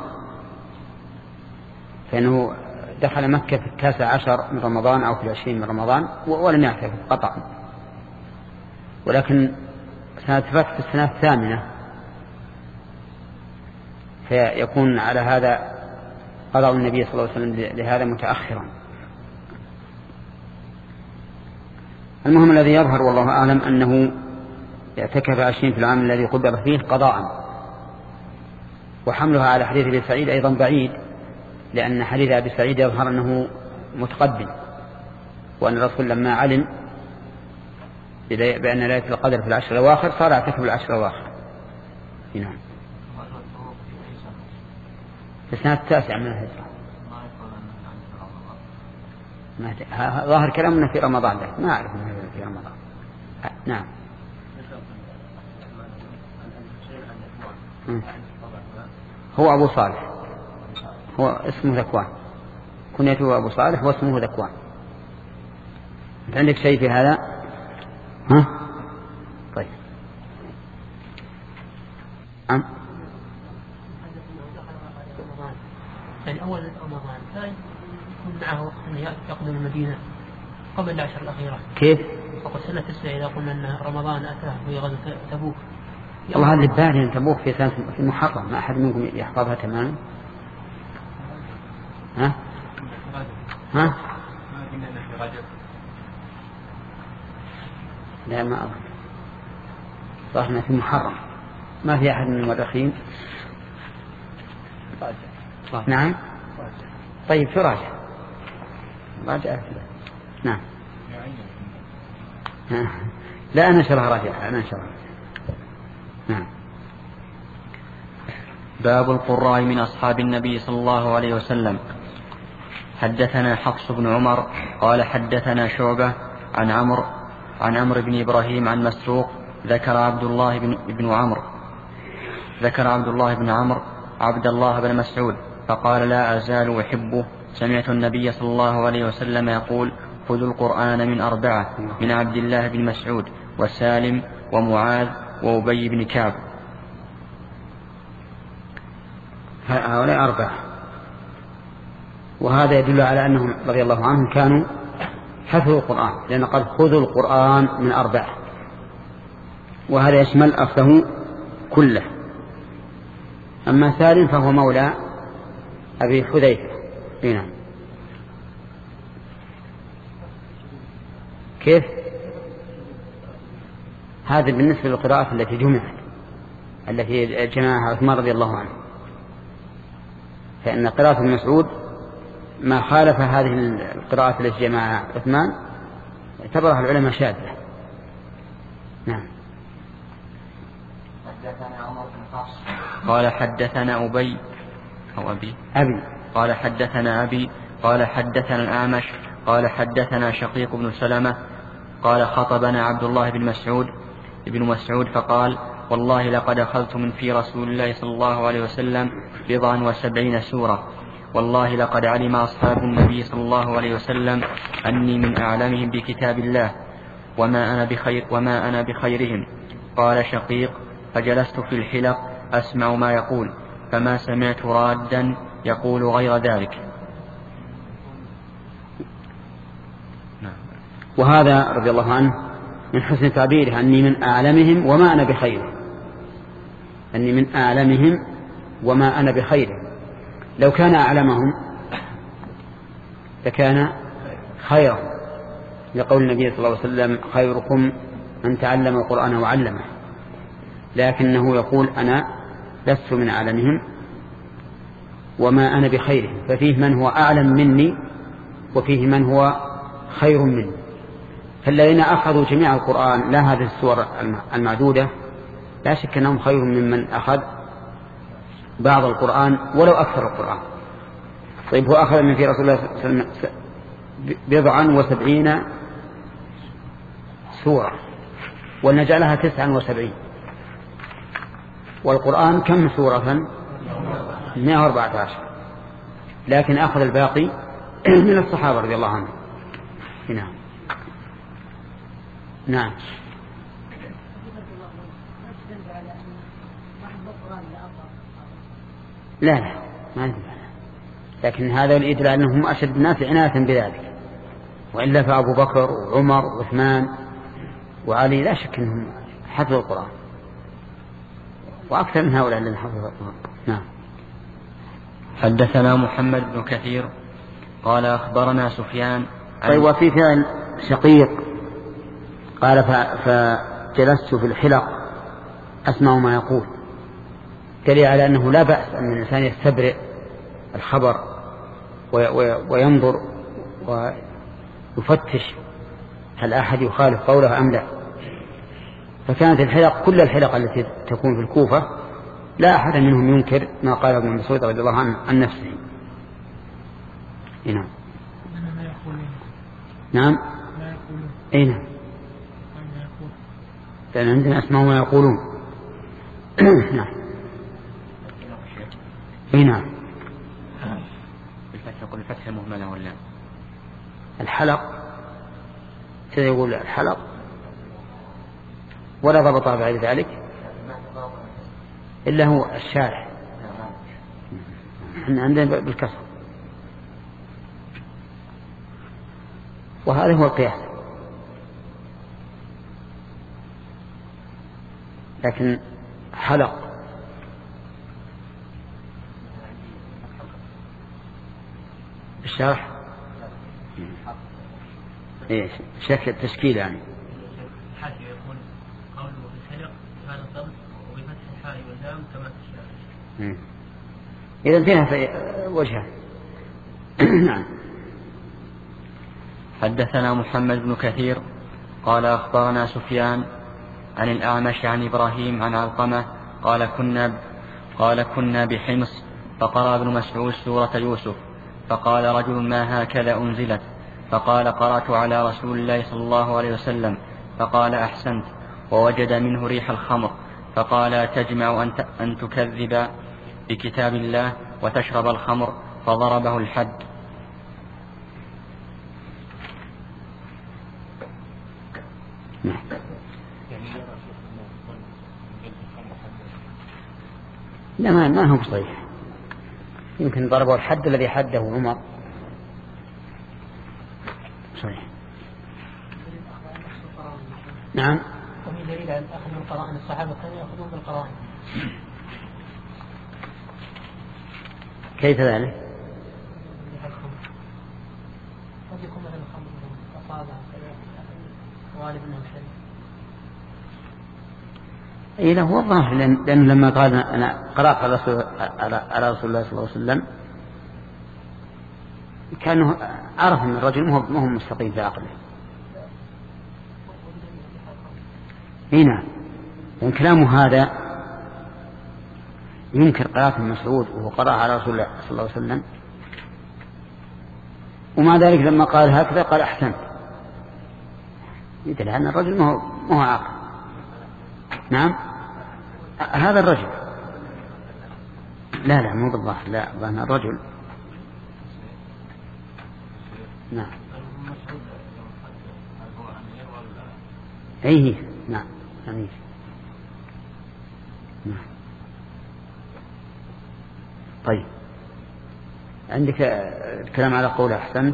فإنه دخل مكة في التاسع عشر من رمضان أو في العشرين من رمضان ولم يعترف قطعا، ولكن سنة فتح في السنة الثامنة، فيكون على هذا قضاء النبي صلى الله عليه وسلم لهذا متأخرا. المهم الذي يظهر والله أعلم أنه اعتكف عشرين في العام الذي قبض فيه قضاء، وحملها على حديث أبي سعيد أيضا بعيد، لأن حديث أبي سعيد يظهر أنه متقدم، وأن الرسول لما علم بأن ليلة القدر في العشر الأواخر صار اعتكف العشر الأواخر. نعم. في السنة التاسعة من الهجرة. ظاهر كلامنا في رمضان، لكن ما أعرف أنه في رمضان. نعم. هو أبو صالح، هو اسمه ذكوان، كنيته أبو صالح واسمه ذكوان. عندك شيء في هذا؟ ها؟ طيب. نعم. يعني أول رمضان لا يكون معه أن يقدم المدينة قبل العشر الأخيرة. كيف؟ وقد سنة تسعة إذا قلنا أن رمضان أتاه في غزوة تبوك. الله اللي بالي أن تبوك في سنة في المحرم، ما أحد منكم يحفظها تماما. ها؟ ها؟ لا ما أظن، صحنا في محرم، ما في أحد من المؤرخين. نعم. طيب في راجع راجع نعم. لا أنا شرها راجع أنا شرها. نعم. باب القراء من أصحاب النبي صلى الله عليه وسلم. حدثنا حفص بن عمر قال حدثنا شعبة عن عمرو عن عمرو بن إبراهيم عن مسروق ذكر عبد الله بن, بن عمرو ذكر عبد الله بن عمرو عبد الله بن مسعود فقال: لا أزال أحبه. سمعت النبي صلى الله عليه وسلم يقول: خذوا القرآن من أربعة، من عبد الله بن مسعود وسالم ومعاذ وأبي بن كعب. هؤلاء أربعة، وهذا يدل على أنهم رضي الله عنهم كانوا حفظوا القرآن، لأن قد خذوا القرآن من أربعة، وهذا يشمل أصله كله. أما سالم فهو مولى أبي حذيفة. هنا كيف؟ هذا بالنسبة للقراءة التي جمعت، التي جمعها عثمان رضي الله عنه، فإن قراءة ابن مسعود ما خالف هذه القراءة التي جمعها عثمان اعتبرها العلماء شاذة. نعم. قال حدثنا أبي أو أبي أبي قال حدثنا أبي قال حدثنا الأعمش قال حدثنا شقيق بن سلمة قال خطبنا عبد الله بن مسعود ابن مسعود فقال: والله لقد أخذت من في رسول الله صلى الله عليه وسلم بضعا وسبعين سورة، والله لقد علم أصحاب النبي صلى الله عليه وسلم أني من أعلمهم بكتاب الله، وما أنا بخير وما أنا بخيرهم. قال شقيق: فجلست في الحلق أسمع ما يقول، فما سمعت رادا يقول غير ذلك. وهذا رضي الله عنه من حسن تعبيره: أني من أعلمهم وما أنا بخيرهم، أني من أعلمهم وما أنا بخيرهم. لو كان أعلمهم لكان خيرا، لقول النبي صلى الله عليه وسلم: خيركم من تعلم القرآن وعلمه. لكنه يقول: أنا لست من أعلمهم وما أنا بخيرهم، ففيه من هو أعلم مني وفيه من هو خير منه. فالذين أخذوا جميع القرآن لا هذه السور المعدودة لا شك أنهم خير ممن أخذ بعض القرآن ولو أكثر القرآن. طيب هو أخذ من في رسول الله صلى الله عليه وسلم بضعا وسبعين سورة ونجعلها تسعا وسبعين، والقرآن كم سورة؟ مئة وأربعة عشر، لكن أخذ الباقي من الصحابة رضي الله عنهم. نعم نعم. لا لا ما يدل، لكن هذا يدل على أنهم أشد الناس عناية بذلك، وإلا فأبو بكر وعمر وعثمان وعلي لا شك أنهم حفظوا القرآن، وأكثر من هؤلاء الذين حفظوا القرآن. نعم. حدثنا محمد بن كثير قال أخبرنا سفيان. طيب وفي فعل شقيق قال فجلست في الحلق أسمع ما يقول، دليل على أنه لا بأس أن الإنسان يستبرئ الخبر وينظر ويفتش هل أحد يخالف قوله أم لا. فكانت الحلق كل الحلق التي تكون في الكوفة لا أحد منهم ينكر ما قال ابن مسعود رضي الله عنه عن نفسه. نعم نعم أي نعم، لأن عندنا أسماء ما يقولون. نعم أي نعم. بالفتح يقول الفتح مهملة ولا الحلق كذا يقول الحلق ولا ضبط بعد ذلك إلا هو الشارح. احنا عندنا بالكسر، وهذا هو القياس. لكن حلق الشرح ايش شكل التشكيل يعني حاشية يقول قوله بالحلق هذا الضبط وبفتح الحاء واللام كما تشاء. إذا انتهى وجهه. نعم. حدثنا محمد بن كثير قال أخبرنا سفيان عن الأعمش عن إبراهيم عن علقمة قال كنا قال كنا بحمص فقرأ ابن مسعود سورة يوسف فقال رجل ما هكذا أنزلت؟ فقال قرأت على رسول الله صلى الله عليه وسلم فقال أحسنت، ووجد منه ريح الخمر فقال تجمع أن, أن تكذب بكتاب الله وتشرب الخمر، فضربه الحد. لا ما ما هو صحيح، يمكن ضربه الحد الذي حده عمر. صحيح. نعم. وفي دليل على أخذ من قرائن الصحابة كانوا يأخذون بالقرائن. كيف ذلك؟ قد يكون مثل الخمر أصابع غالب أنه شيء. إيه له هو الظاهر، لأنه لما قال أنا قرأت على رسول, على رسول الله صلى الله عليه وسلم كانه عرف أن الرجل ما هو مستقيم في عقله. هنا لأن كلامه هذا ينكر قراءة ابن مسعود وهو قرأ على رسول الله صلى الله عليه وسلم، ومع ذلك لما قال هكذا قال أحسنت، يدل أن الرجل ما هو ما هو عاقل. نعم هذا الرجل لا لا مو بالظاهر، لا بأن الرجل. نعم أيه نعم أمين. نعم. طيب عندك الكلام على قول أحسنت.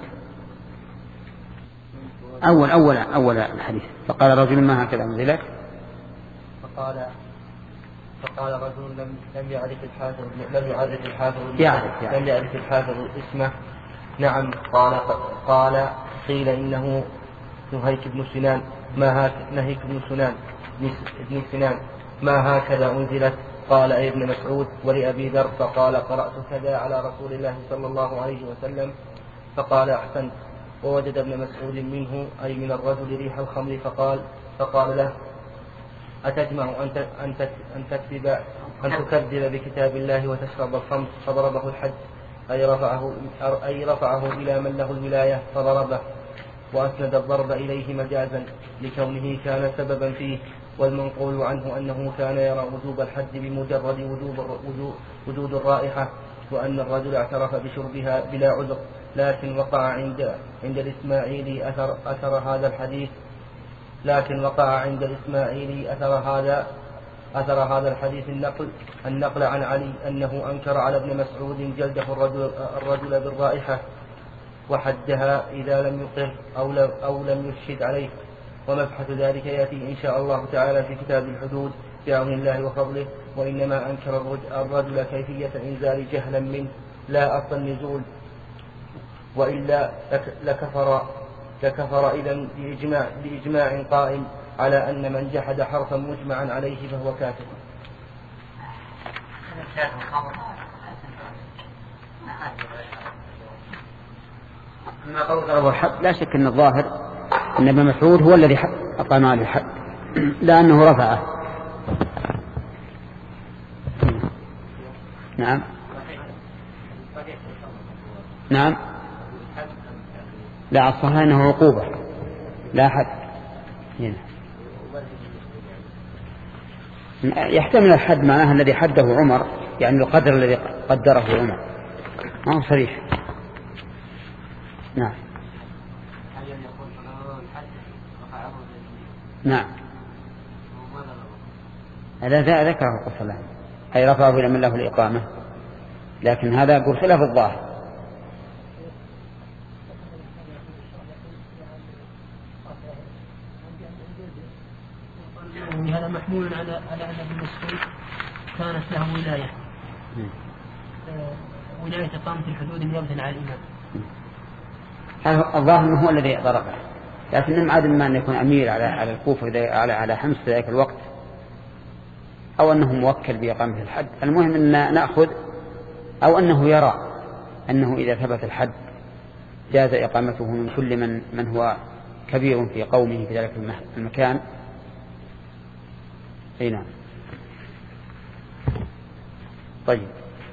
أول أول أول الحديث فقال رجل ما هكذا أنزلت فقال فقال رجل لم لم يعرف الحافظ لم يعرف الحافظ يعرف يعني. لم يعرف الحافظ اسمه. نعم. قال قال قيل إنه نهيك بن سنان ما هك نهيك بن سنان ابن سنان ما هكذا أنزلت؟ قال أي ابن مسعود ولأبي ذر فقال قرأت كذا على رسول الله صلى الله عليه وسلم فقال أحسنت. ووجد ابن مسعود منه أي من الرجل ريح الخمر فقال فقال له أتجمع أن تكذب أن تكذب بكتاب الله وتشرب الخمر؟ فضربه الحد أي رفعه, أي رفعه إلى من له الولاية فضربه، وأسند الضرب إليه مجازا لكونه كان سببا فيه، والمنقول عنه أنه كان يرى وجوب الحد بمجرد وجوب وجود الرائحة، وأن الرجل اعترف بشربها بلا عذر، لكن وقع عند عند الإسماعيلي أثر, أثر هذا الحديث لكن وقع عند الإسماعيلي أثر هذا أثر هذا الحديث النقل النقل عن علي أنه أنكر على ابن مسعود جلده الرجل, الرجل بالرائحة وحدها إذا لم يقر أو, أو لم يشهد عليه، ومبحث ذلك يأتي إن شاء الله تعالى في كتاب الحدود بعون الله وفضله. وإنما أنكر الرجل كيفية إنزال جهلا منه لا أصل النزول، وإلا لكفر لكفر إذن بإجماع, بإجماع قائم على أن من جحد حرفا مجمعا عليه فهو كافر. أما قول ضربه الحد لا شك أن الظاهر أن ابن مسعود هو الذي أقام عليه الحد لا أنه رفعه. نعم نعم لا الصحيح أنه عقوبة لا حد. هنا يحتمل الحد معناها الذي حده عمر، يعني القدر الذي قدره عمر، ما هو صريح. نعم نعم هذا ذكره قصة الله أي رفعه إلى من له الإقامة، لكن هذا يقول خلاف الظاهر. هذا محمول على على أن ابن مسعود كانت له ولاية ولاية إقامة الحدود نيابة عن الإمام. الظاهر أنه هو الذي ضربه، لكن من عدم ما أن يكون أمير على على الكوفة على على حمص في ذلك الوقت، أو أنه موكل بإقامة الحد. المهم أن نأخذ أو أنه يرى أنه إذا ثبت الحد جاز إقامته من كل من من هو كبير في قومه في ذلك المكان. أي نعم. طيب.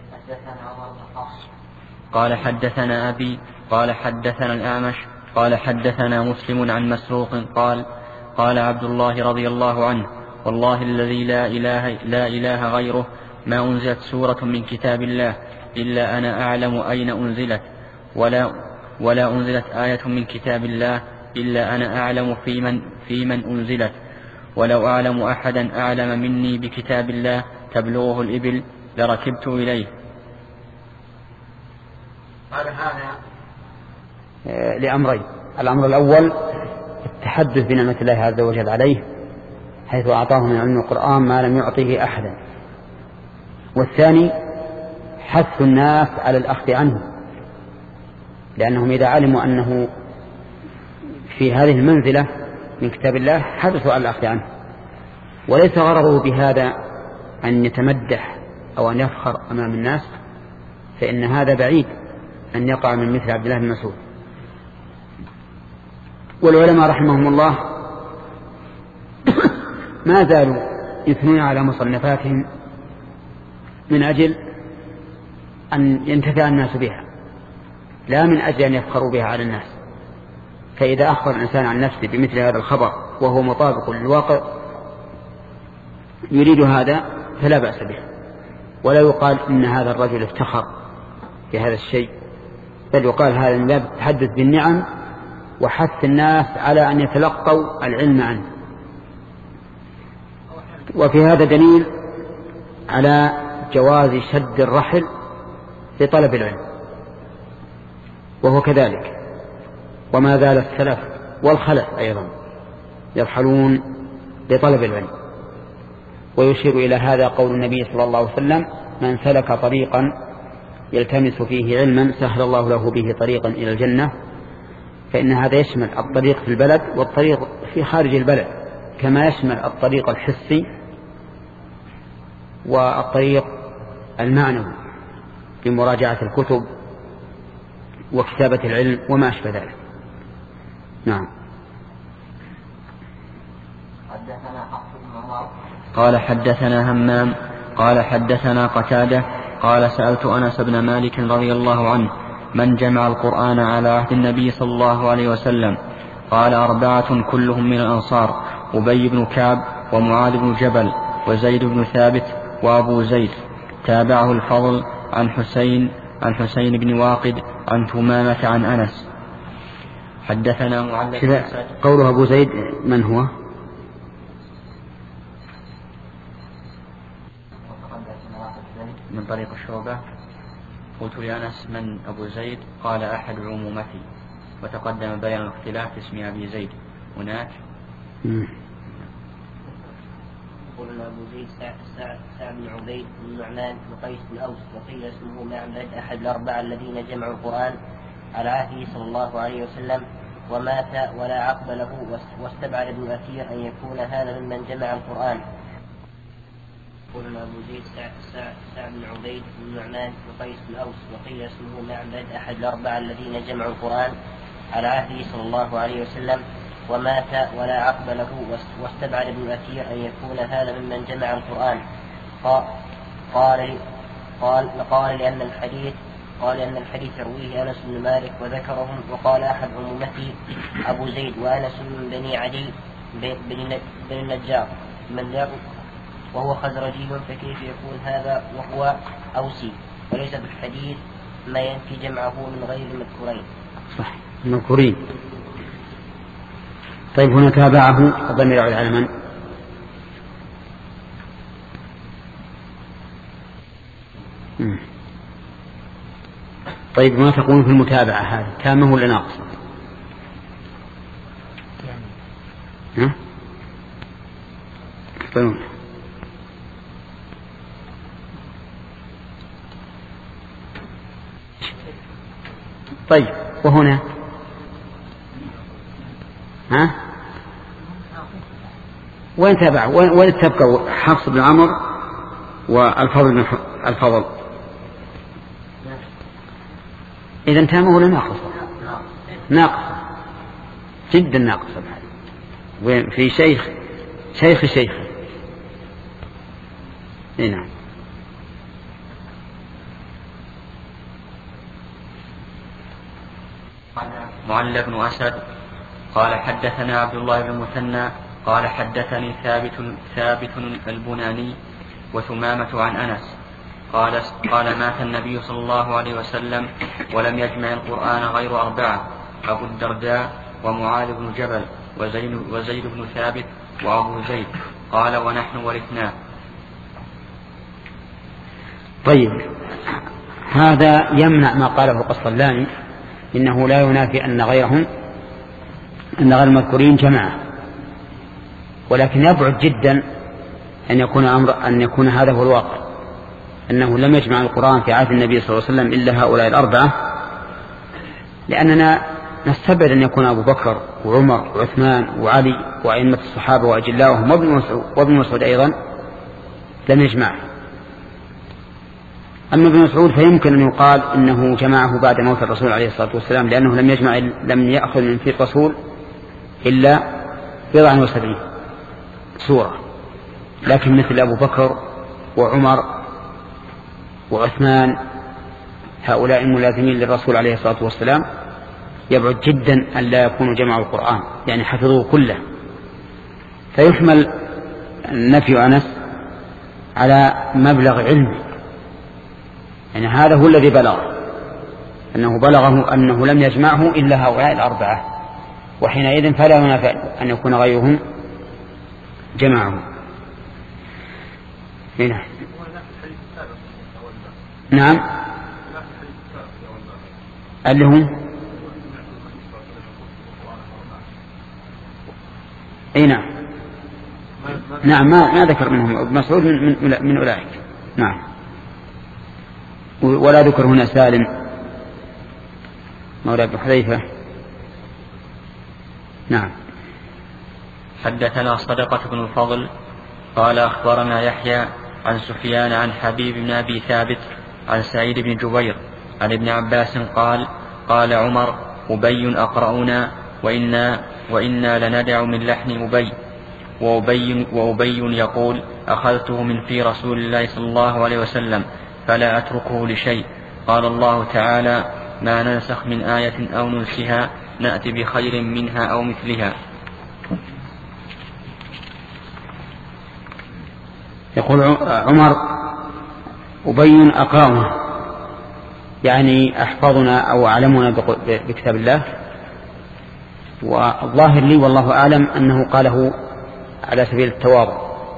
قال حدثنا أبي قال حدثنا الأعمش قال حدثنا مسلم عن مسروق قال قال عبد الله رضي الله عنه والله الذي لا إله, لا إله غيره ما أنزلت سورة من كتاب الله إلا أنا أعلم أين أنزلت ولا, ولا أنزلت آية من كتاب الله إلا أنا أعلم في من, في من أنزلت ولو أعلم أحدا أعلم مني بكتاب الله تبلغه الإبل لركبت إليه. قال هذا لأمرين: الأمر الأول التحدث بنعمة الله عز وجل عليه حيث أعطاه من علم القرآن ما لم يعطيه أحدا، والثاني حث الناس على الأخذ عنه، لأنهم إذا علموا أنه في هذه المنزلة من كتاب الله حدثوا على الأخذ عنه. وليس غرضه بهذا أن يتمدح أو أن يفخر أمام الناس، فإن هذا بعيد أن يقع من مثل عبد الله بن مسعود. والعلماء رحمهم الله ما زالوا يثنون على مصنفاتهم من أجل أن ينتفع الناس بها، لا من أجل أن يفخروا بها على الناس. فإذا أخبر الإنسان عن نفسه بمثل هذا الخبر وهو مطابق للواقع يريد هذا فلا بأس به، ولا يقال إن هذا الرجل افتخر في هذا الشيء، بل يقال هذا من باب التحدث بالنعم وحث الناس على أن يتلقوا العلم عنه. وفي هذا دليل على جواز شد الرحل لطلب العلم، وهو كذلك. وما زال السلف والخلف أيضا يرحلون لطلب العلم، ويشير إلى هذا قول النبي صلى الله عليه وسلم: من سلك طريقا يلتمس فيه علما سهل الله له به طريقا إلى الجنة. فإن هذا يشمل الطريق في البلد والطريق في خارج البلد، كما يشمل الطريق الحسي والطريق المعنوي بمراجعة الكتب وكتابة العلم وما أشبه ذلك. نعم. حدثنا حفص بن عمر قال حدثنا همام قال حدثنا قتادة قال سألت أنس بن مالك رضي الله عنه من جمع القرآن على عهد النبي صلى الله عليه وسلم؟ قال أربعة كلهم من الأنصار: أبي بن كعب ومعاذ بن جبل وزيد بن ثابت وأبو زيد. تابعه الفضل عن حسين عن حسين بن واقد عن ثمامة عن أنس. حدثنا معلق. قوله أبو زيد من هو؟ من طريق الشعبة. قلت لأنس من أبو زيد؟ قال أحد عمومتي. وتقدم بيان الاختلاف في اسم أبي زيد هناك. قلنا أبو زيد سعد بن عبيد بن نعمان بن قيس بن أوس، وقيل اسمه معبد أحد الأربعة الذين جمعوا القرآن على عهده صلى الله عليه وسلم ومات ولا عقب له، واستبعد ابن أثير أن يكون هذا ممن جمع القرآن. قلنا أبو زيد سعد بن عبيد بن نعمان بن قيس بن أوس، وقيل اسمه معبد أحد الأربعة الذين جمعوا القرآن على عهده صلى الله عليه وسلم ومات ولا عقب له، واستبعد ابن أثير أن يكون هذا ممن جمع القرآن. قال قال قال لأن الحديث قال لأن الحديث يرويه أنس بن مالك وذكرهم، وقال أحد عمومته أبو زيد وأنس من بني عدي بن النجار من لا وهو خزرجي، فكيف يكون هذا وهو أوسي؟ وليس بالحديث ما ينفي جمعه من غير المذكورين. صح، المذكورين. طيب هنا تابعه الضمير يعود على من؟ مم. طيب ما تقول في المتابعة هذه تامة ولا ناقصة؟ ها؟ طيب. طيب وهنا ها؟ وين تابع؟ وين تبقى حفص بن عمر والفضل بن الفضل؟ إذا تامه ولا ناقصة؟ ناقصة جدا ناقصة. وين في شيخ شيخ شيخ هنا. معل بن أسد قال حدثنا عبد الله بن مثنى قال حدثني ثابت ثابت البناني وثمامة عن أنس قال قال مات النبي صلى الله عليه وسلم ولم يجمع القرآن غير أربعة: أبو الدرداء ومعاذ بن جبل وزيد, وزيد بن ثابت وأبو زيد. قال ونحن ورثناه. طيب هذا يمنع ما قاله القسطلاني إنه لا ينافي أن غيرهم أن غير المذكورين جماعة، ولكن يبعد جدا أن يكون أمر أن يكون هذا هو الواقع، أنه لم يجمع القرآن في عهد النبي صلى الله عليه وسلم إلا هؤلاء الأربعة، لأننا نستبعد أن يكون أبو بكر وعمر وعثمان وعلي وأئمة الصحابة وأجلاؤهم وابن مسعود أيضا لم يجمعه. أما ابن مسعود فيمكن أن يقال إنه جمعه بعد موت الرسول عليه الصلاة والسلام، لأنه لم يجمع لم يأخذ من في الرسول إلا بضع وسبعين سورة، لكن مثل أبو بكر وعمر وعثمان هؤلاء ملازمين للرسول عليه الصلاة والسلام يبعد جدا أن لا يكونوا جمعوا القرآن، يعني حفظوه كله. فيحمل نفي أنس على مبلغ علمي، يعني هذا هو الذي بلغ أنه بلغه أنه لم يجمعه إلا هؤلاء الأربعة، وحينئذ فلا ينافع أن يكون غيرهم جمعه. هنا نعم اللي هم اي نعم نعم ما, ما ذكر منهم ابن مسعود من, من, من أولئك. نعم. ولا ذكر هنا سالم مولى ابن حذيفة. نعم. حدثنا صدقة بن الفضل قال أخبرنا يحيى عن سفيان عن حبيب بن أبي ثابت عن سعيد بن جبير عن ابن عباس قال قال عمر: أبي أقرأنا وإنا, وإنا لندع من لحن أبي وأبي, وأبي يقول أخذته من في رسول الله صلى الله عليه وسلم فلا أتركه لشيء. قال الله تعالى ما ننسخ من آية أو ننسها نأتي بخير منها أو مثلها. يقول عمر أبي أقرأنا يعني أحفظنا أو أعلمنا بكتاب الله، والظاهر لي والله أعلم أنه قاله على سبيل التواضع،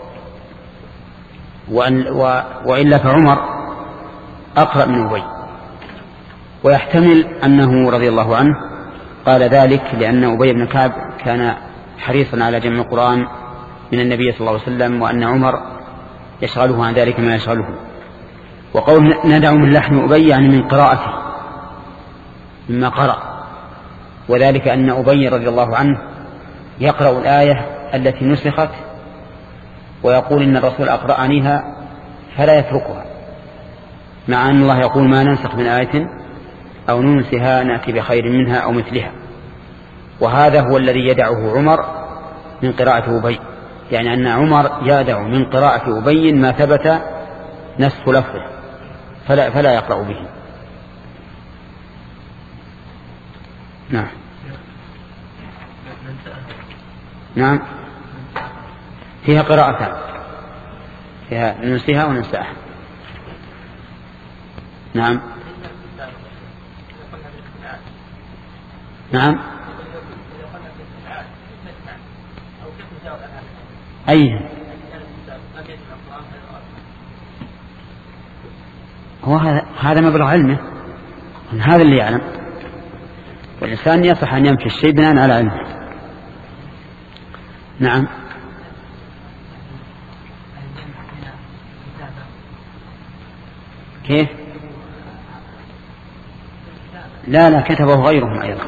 وأن وإلا فعمر أقرأ من أبي، ويحتمل أنه رضي الله عنه قال ذلك لأن أبي بن كعب كان حريصا على جمع القرآن من النبي صلى الله عليه وسلم، وأن عمر يشغله عن ذلك ما يشغله. وقول ندع من لحن أبي يعني من قراءته مما قرأ، وذلك أن أبي رضي الله عنه يقرأ الآية التي نسخت ويقول إن الرسول أقرأنيها فلا يتركها، مع أن الله يقول ما ننسخ من آية أو ننسها نأتي بخير منها أو مثلها. وهذا هو الذي يدعه عمر من قراءة أبي، يعني أن عمر يدع من قراءة أبي ما ثبت نسخ لفظه فلا, فلا يقرأ به. نعم نعم فيها قراءتان، فيها ننسيها وننساها. نعم نعم أي هو هذا مبلغ علمه، هذا اللي يعلم، والإنسان يصح أن يمشي الشيء بناء على علمه. نعم كيف؟ لا لا كتبه غيرهم أيضا.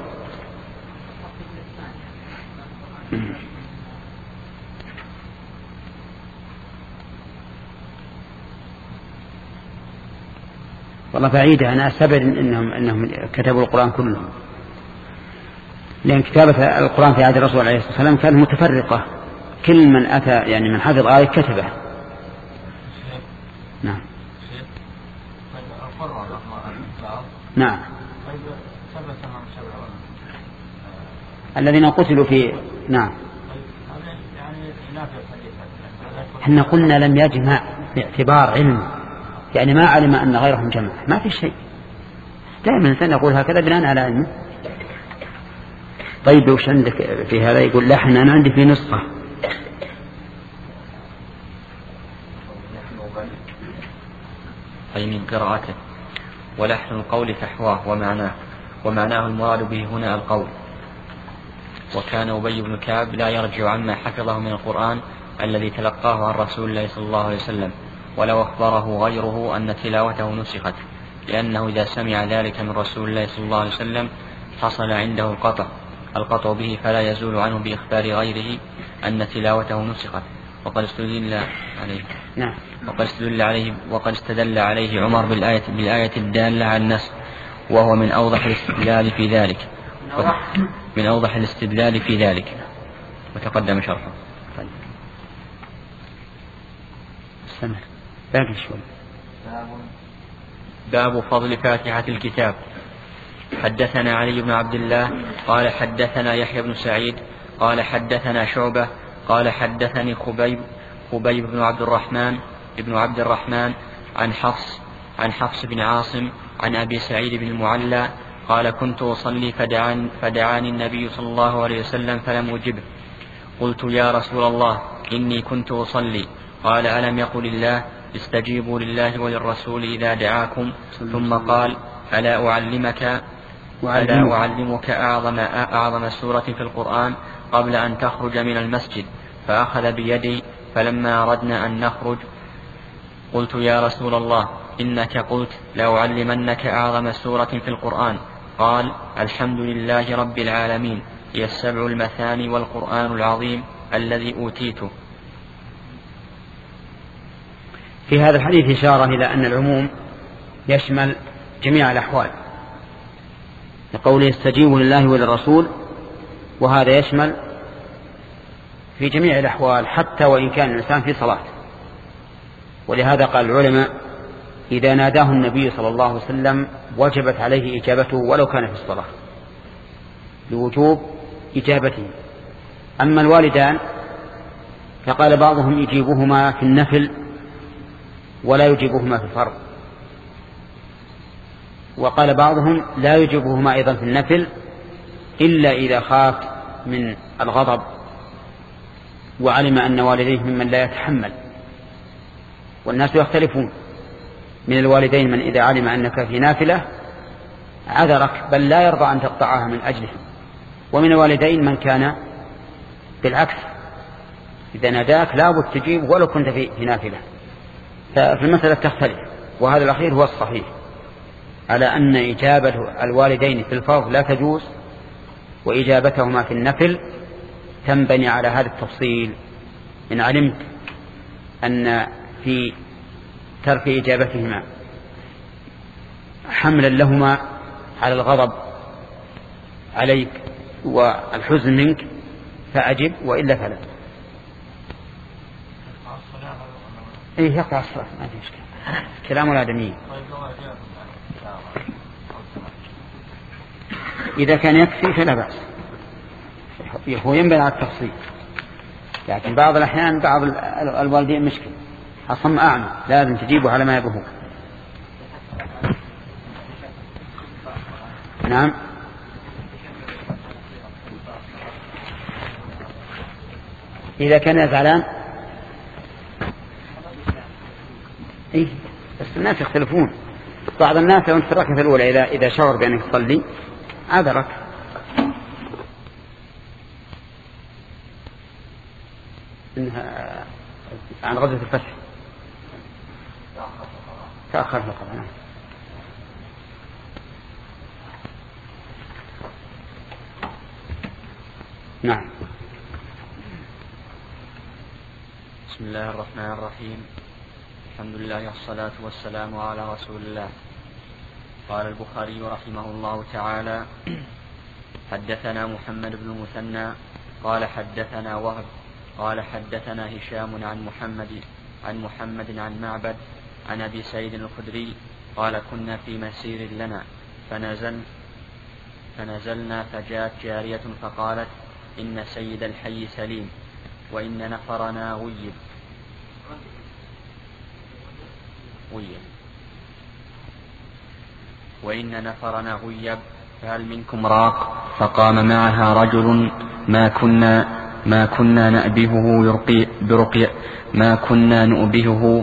والله بعيدة، أنا أستبعد إنهم, إنهم كتبوا القرآن كلهم، لأن كتابة القرآن في عهد الرسول عليه الصلاة والسلام كانت متفرقة، كل من أتى يعني من حفظ آية كتبه. نعم نعم الذين قتلوا في نعم احنا قلنا لم يجمع باعتبار علم، يعني ما علم أن غيرهم جمع، ما في شيء، دائما الإنسان يقول هكذا بناء على علمه. طيب وش عندك في هذا؟ يقول لحن، أنا عندي في نسخة أي من قراءته، ولحن القول فحواه ومعناه، ومعناه المراد به هنا القول. وكان أبي بن كعب لا يرجع عما حفظه من القرآن الذي تلقاه عن رسول الله صلى الله عليه وسلم، ولو أخبره غيره أن تلاوته نسخت، لأنه إذا سمع ذلك من رسول الله صلى الله عليه وسلم حصل عنده القطع القطع به، فلا يزول عنه بإخبار غيره أن تلاوته نسخت. وقد استدل عليه نعم وقد استدل عليه وقد استدل عليه عمر بالآية بالآية الدالة على النسخ، وهو من أوضح الاستدلال في ذلك من أوضح الاستدلال في ذلك وتقدم شرحه. طيب استمر باقي شوي. باب فضل فاتحة الكتاب. حدثنا علي بن عبد الله قال حدثنا يحيى بن سعيد قال حدثنا شعبة قال حدثني خبيب خبيب بن عبد الرحمن ابن عبد الرحمن عن حفص عن حفص بن عاصم عن أبي سعيد بن المعلى قال كنت أصلي فدعاني, فدعاني النبي صلى الله عليه وسلم فلم أجبه. قلت يا رسول الله إني كنت أصلي. قال ألم يقل الله استجيبوا لله وللرسول إذا دعاكم. ثم قال ألا أعلمك ألا أعلمك أعظم, أعظم سورة في القرآن قبل أن تخرج من المسجد؟ فأخذ بيدي فلما أردنا أن نخرج قلت يا رسول الله إنك قلت لأعلمنك أعظم سورة في القرآن. قال الحمد لله رب العالمين هي السبع المثاني والقرآن العظيم الذي أوتيته. في هذا الحديث إشارة إلى أن العموم يشمل جميع الأحوال، لقوله استجيبوا لله وللرسول وهذا يشمل في جميع الأحوال حتى وإن كان الإنسان في صلاة. ولهذا قال العلماء إذا ناداه النبي صلى الله عليه وسلم وجبت عليه إجابته ولو كان في الصلاة لوجوب إجابته. أما الوالدان فقال بعضهم يجيبهما في النفل ولا يجيبهما في الفرض، وقال بعضهم لا يجيبهما أيضا في النفل إلا إذا خاف من الغضب وعلم أن والديه ممن لا يتحمل. والناس يختلفون، من الوالدين من إذا علم أنك في نافلة عذرك بل لا يرضى أن تقطعها من أجله، ومن الوالدين من كان بالعكس إذا ناداك لابد تجيب ولو كنت في نافلة. فالمسألة تختلف، وهذا الأخير هو الصحيح على أن إجابة الوالدين في الفرض لا تجوز، وإجابتهما في النفل تنبني على هذا التفصيل. إن علمت أن في ترك إجابتهما حملا لهما على الغضب عليك والحزن منك فأجب، وإلا فلا. إيه يقع الصلاة ما في مشكلة، كلام الآدميين. إذا كان يكفي فلا بأس، هو ينبني على التفصيل. لكن بعض الأحيان بعض الوالدين مشكلة أصم أعمى لازم تجيبه على ما يبهو. نعم إذا كان زعلان إيه بس الناس يختلفون. بعض الناس لو أنت في الركعة الأولى إذا إذا شعر بأنك تصلي عذرك. إنها عن غزوة الفتح تأخر فقط. نعم. بسم الله الرحمن الرحيم. الحمد لله والصلاة والسلام على رسول الله. قال البخاري رحمه الله تعالى: حدثنا محمد بن المثنى قال حدثنا وهب قال حدثنا هشام عن محمد عن محمد عن معبد عن أبي سعيد الخدري قال: كنا في مسير لنا فنزل فنزلنا فجاءت جارية فقالت: إن سيد الحي سليم وإن نفرنا غيب غيب وإن نفرنا غيب فهل منكم راق؟ فقام معها رجل ما كنا ما كنا نأبهه يرقي برقي ما كنا نؤبهه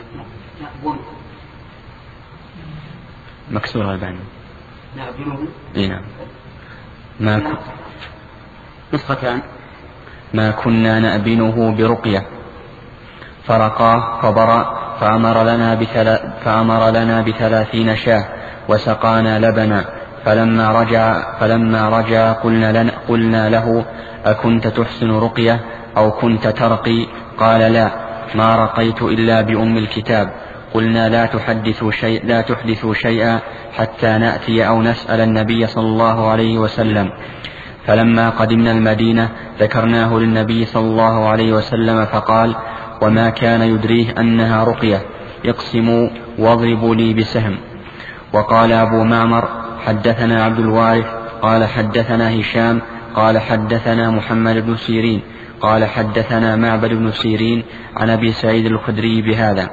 مكسور البان نعم ما كنا نسختان ما كنا نأبنه برقية فرقاه فبرأ فأمر لنا, بثلا فأمر لنا بثلاثين شاة وسقانا لبنا. فلما رجع, فلما رجع قلنا, لنا قلنا له: أكنت تحسن رقية أو كنت ترقي؟ قال: لا، ما رقيت إلا بأم الكتاب. قلنا: لا تحدثوا شيء لا تحدثوا شيئا حتى نأتي أو نسأل النبي صلى الله عليه وسلم. فلما قدمنا المدينة ذكرناه للنبي صلى الله عليه وسلم فقال: وما كان يدريه أنها رقية، اقسموا واضربوا لي بسهم. وقال أبو معمر: حدثنا عبد الوارث قال حدثنا هشام قال حدثنا محمد بن سيرين قال حدثنا معبد بن سيرين عن أبي سعيد الخدري بهذا.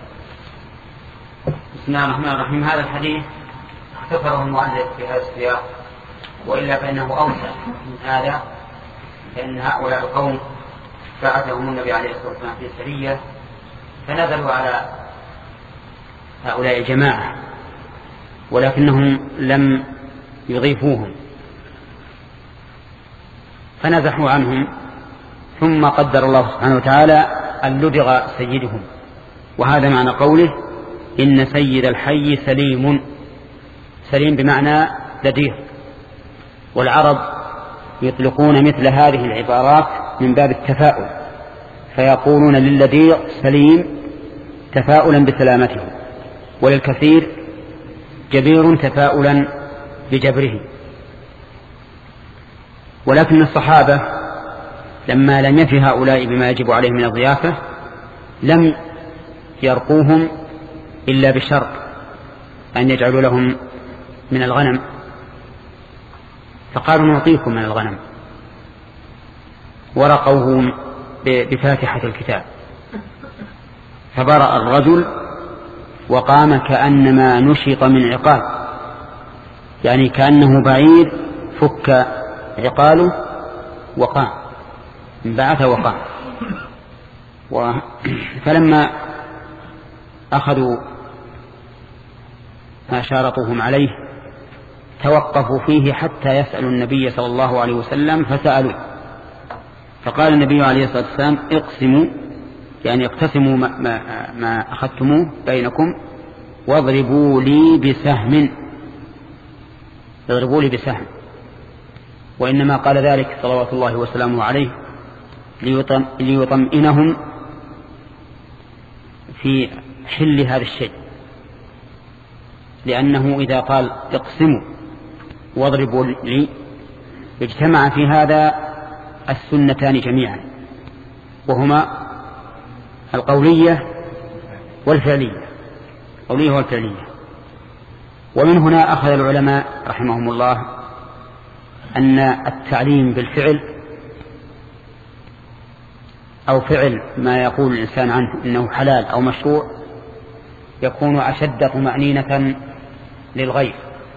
بسم الله الرحمن الرحيم. هذا الحديث اختصره المؤلف في هذا السياق، وإلا فإنه أوسع من هذا، فإن هؤلاء القوم بعثهم النبي عليه الصلاة والسلام في سرية فنزلوا على هؤلاء الجماعة، ولكنهم لم يضيفوهم فنزحوا عنهم، ثم قدر الله سبحانه وتعالى أن لدغ سيدهم. وهذا معنى قوله: إن سيد الحي سليم. سليم بمعنى لديغ. والعرب يطلقون مثل هذه العبارات من باب التفاؤل، فيقولون للذيغ سليم تفاؤلا بسلامته، وللكثير جبير تفاؤلا بجبره. ولكن الصحابة لما لم يفي هؤلاء بما يجب عليهم من الضيافة لم يرقوهم إلا بشرط أن يجعلوا لهم من الغنم، فقالوا نعطيكم من الغنم، ورقوه بفاتحة الكتاب، فبرأ الرجل وقام كأنما نشط من عقال، يعني كأنه بعير فك عقاله وقام، انبعث وقام. و... فلما أخذوا ما شارطوهم عليه توقفوا فيه حتى يسألوا النبي صلى الله عليه وسلم، فسألوا، فقال النبي عليه الصلاة والسلام اقسموا، يعني اقتسموا ما, ما, ما أخذتموه بينكم واضربوا لي بسهم، اضربوا لي بسهم. وإنما قال ذلك صلوات الله وسلامه عليه ليطم ليطمئنهم في حل هذا الشيء، لأنه إذا قال اقسموا واضربوا لي اجتمع في هذا السنتان جميعا، وهما القولية والفعلية، القولية والفعلية. ومن هنا أخذ العلماء رحمهم الله أن التعليم بالفعل أو فعل ما يقول الإنسان عنه إنه حلال أو مشروع يكون أشد طمأنينة للغير.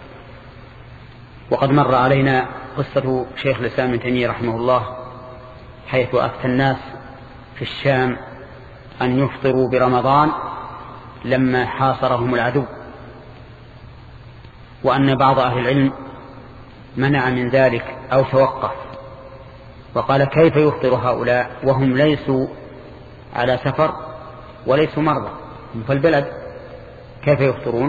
وقد مر علينا قصة شيخ الإسلام ابن تيمية رحمه الله حيث أفتى الناس في الشام أن يفطروا برمضان لما حاصرهم العدو، وأن بعض أهل العلم منع من ذلك أو توقف وقال كيف يفطر هؤلاء وهم ليسوا على سفر وليسوا مرضى في البلد، كيف يفطرون؟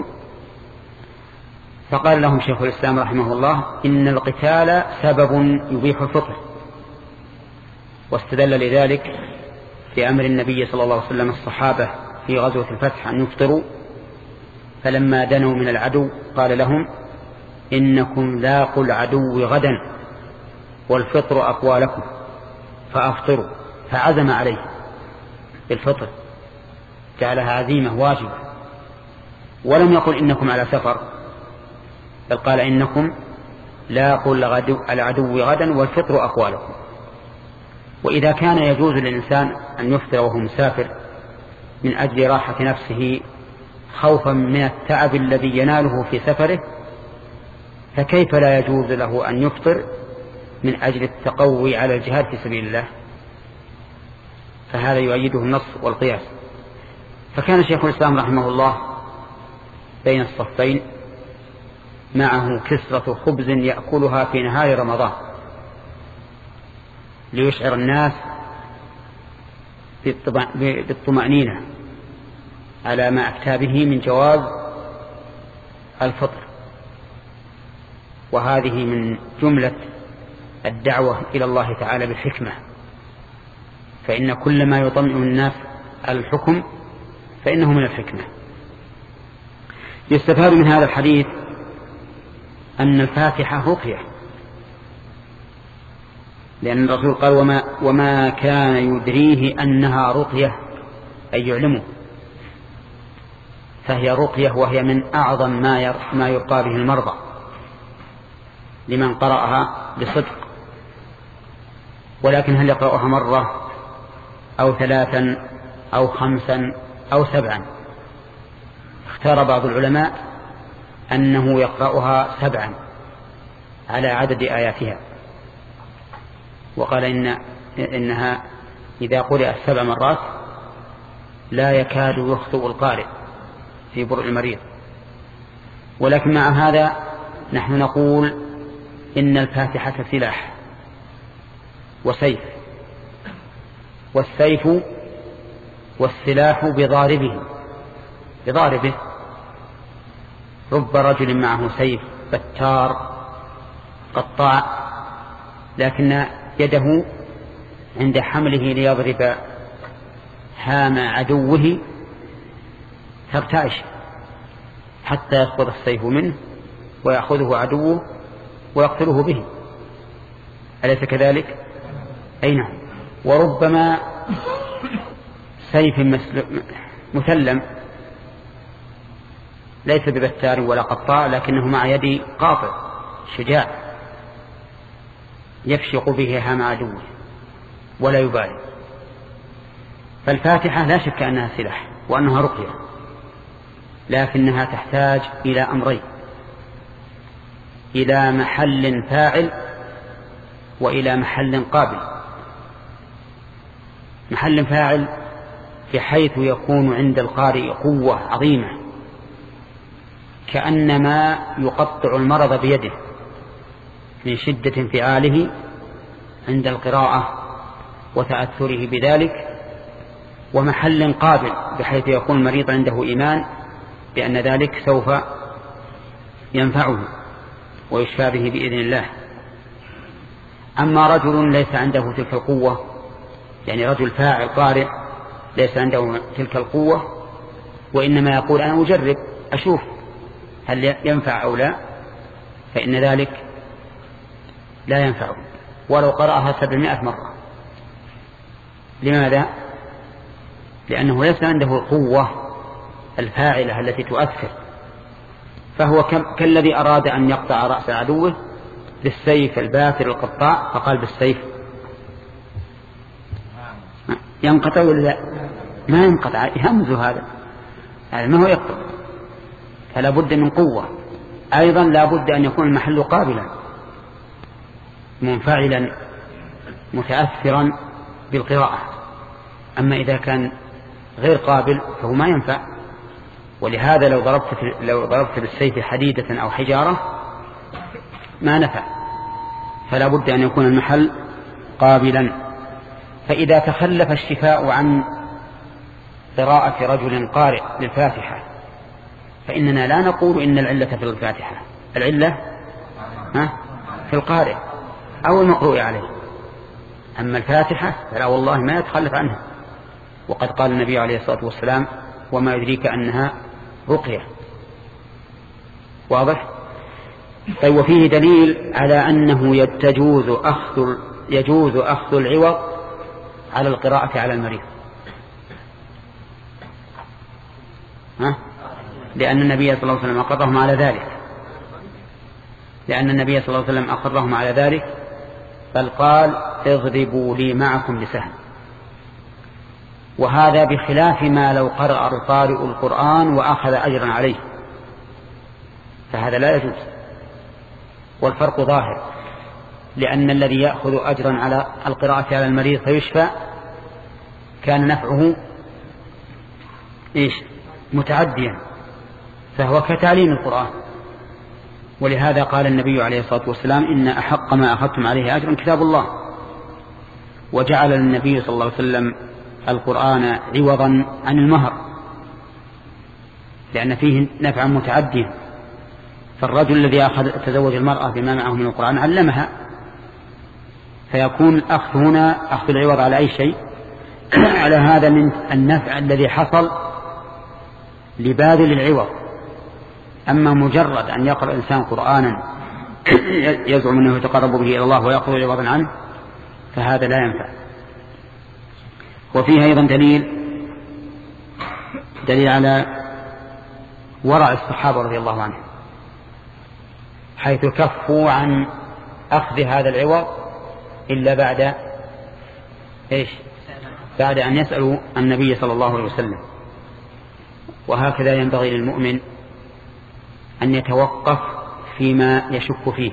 فقال لهم شيخ الإسلام رحمه الله إن القتال سبب يبيح الفطر، واستدل لذلك في أمر النبي صلى الله عليه وسلم الصحابة في غزوة الفتح أن يفطروا، فلما دنوا من العدو قال لهم إنكم لاقوا العدو غدا والفطر أقوى لكم فأفطروا، فعزم عليه بالفطر، جعلها عزيمة واجبة، ولم يقل إنكم على سفر، بل قال إنكم لاقوا العدو غدا والفطر أقوى لكم. وإذا كان يجوز للإنسان أن يفطر وهو مسافر من أجل راحة نفسه خوفا من التعب الذي يناله في سفره، فكيف لا يجوز له أن يفطر من أجل التقوي على الجهاد في سبيل الله؟ فهذا يؤيده النص والقياس. فكان شيخ الإسلام رحمه الله بين الصفين معه كسرة خبز يأكلها في نهار رمضان ليشعر الناس بالطمأنينة على ما أفتى به من جواز الفطر. وهذه من جملة الدعوة إلى الله تعالى بالحكمة، فإن كل ما يطمئن الناس على الحكم فإنه من الحكمة. يستفاد من هذا الحديث أن الفاتحة رقية، لأن الرسول قال وما, وما كان يدريه أنها رقية أي يعلمه، فهي رقية وهي من أعظم ما يرقى به المرضى لمن قرأها بصدق. ولكن هل يقرأها مرة أو ثلاثا أو خمسا أو سبعا؟ اختار بعض العلماء أنه يقرأها سبعا على عدد آياتها، وقال إن إنها إذا قرأت سبع مرات لا يكاد يخطئ القارئ في برء المريض. ولكن مع هذا نحن نقول إن الفاتحة سلاح وسيف، والسيف والسلاح بضاربه بضاربه رب رجل معه سيف بتار قطاع، لكن يده عند حمله ليضرب هام عدوه ترتعش حتى يسقط السيف منه ويأخذه عدوه ويقتله به، أليس كذلك؟ أي نعم. وربما سيف مثلم ليس ببتار ولا قطاع، لكنه مع يد قاطع شجاع يفشق به هام عدوه ولا يبالي. فالفاتحة لا شك أنها سلاح وأنها رقية، لكنها تحتاج إلى أمرين: إلى محل فاعل وإلى محل قابل. محل فاعل بحيث يكون عند القارئ قوة عظيمة كأنما يقطع المرض بيده من شدة انفعاله عند القراءة وتأثره بذلك. ومحل قابل بحيث يكون المريض عنده إيمان بأن ذلك سوف ينفعه ويشفى به بإذن الله. أما رجل ليس عنده تلك القوة، يعني رجل فاعل قارئ ليس عنده تلك القوة وإنما يقول أنا أجرب أشوف هل ينفع أو لا، فإن ذلك لا ينفعه ولو قرأها سبعمائة مرة. لماذا؟ لأنه ليس عنده القوة الفاعلة التي تؤثر، فهو كالذي أراد أن يقطع رأس عدوه بالسيف الباتر القطاع، فقال بالسيف ينقطع ولا لا؟ ما ينقطع، يهمز هذا، هذا ما هو يقطع. فلا بد من قوة. أيضا لا بد أن يكون المحل قابلا منفعلا متأثرا بالقراءة. أما إذا كان غير قابل فهو ما ينفع. ولهذا لو ضربت لو ضربت بالسيف حديدة أو حجارة ما نفع. فلا بد أن يكون المحل قابلا. فإذا تخلف الشفاء عن قراءة رجل قارئ للفاتحة فإننا لا نقول إن العلة في الفاتحة، العلة ها في القارئ أو المقروء عليه. أما الفاتحة فلا والله ما يتخلف عنها، وقد قال النبي عليه الصلاة والسلام وما يدريك أنها رقية. واضح؟ طيب، وفيه دليل على أنه يجوز أخذ يجوز أخذ العوض على القراءة على المريض. ها؟ لأن النبي صلى الله عليه وسلم أقرهم على ذلك لأن النبي صلى الله عليه وسلم أقرهم على ذلك بل قال اضربوا لي معكم بسهم. وهذا بخلاف ما لو قرأ القارئ القرآن وأخذ أجرا عليه، فهذا لا يجوز. والفرق ظاهر، لأن الذي يأخذ أجرا على القراءة على المريض فيشفى كان نفعه إيش؟ متعديا، فهو كتعليم القرآن. ولهذا قال النبي عليه الصلاة والسلام إن أحق ما أخذتم عليه أجرا كتاب الله. وجعل النبي صلى الله عليه وسلم القرآن عوضا عن المهر لأن فيه نفعا متعديا. فالرجل الذي أخذ تزوج المرأة بما معه من القرآن علمها، فيكون الأخذ هنا أخذ العوض على أي شيء على هذا من النفع الذي حصل لباذل العوض. أما مجرد أن يقرأ الإنسان قرآنا يزعم أنه يتقرب به إلى الله ويأخذ عوضا عنه فهذا لا ينفع. وفيه أيضا دليل دليل على ورع الصحابة رضي الله عنهم، حيث كفوا عن أخذ هذا العوض إلا بعد إيش؟ بعد أن يسألوا النبي صلى الله عليه وسلم. وهكذا ينبغي للمؤمن أن يتوقف فيما يشك فيه،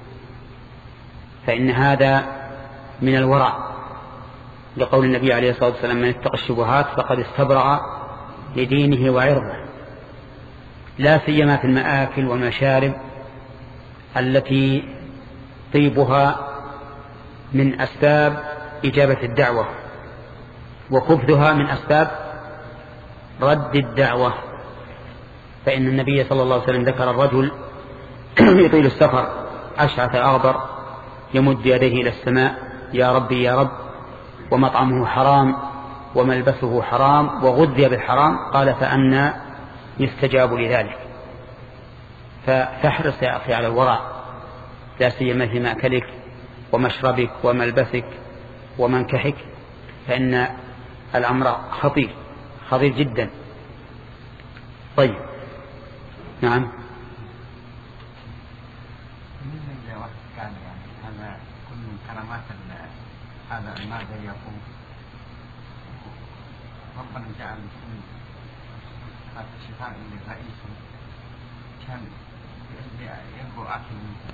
فإن هذا من الورع، لقول النبي عليه الصلاة والسلام من اتقى الشبهات فقد استبرأ لدينه وعرضه، لا سيما في المآكل والمشارب التي طيبها من أسباب إجابة الدعوة وخبثها من أسباب رد الدعوة. فإن النبي صلى الله عليه وسلم ذكر الرجل يطيل السفر أشعث أغبر يمد يديه إلى السماء يا ربي يا رب، ومطعمه حرام وملبسه حرام وغذي بالحرام، قال فأنا يستجاب لذلك. فاحرص يا أخي على الورع، لا سيما في مأكلك ومشربك وملبسك ومنكحك، فإن الأمر خطير خطير جدا. طيب نعم. كان يعني هذا كل من كلمات هذا الماذا يقول ربنا جعل هذا الشفاء للرئيس كان ينبو أكل منه.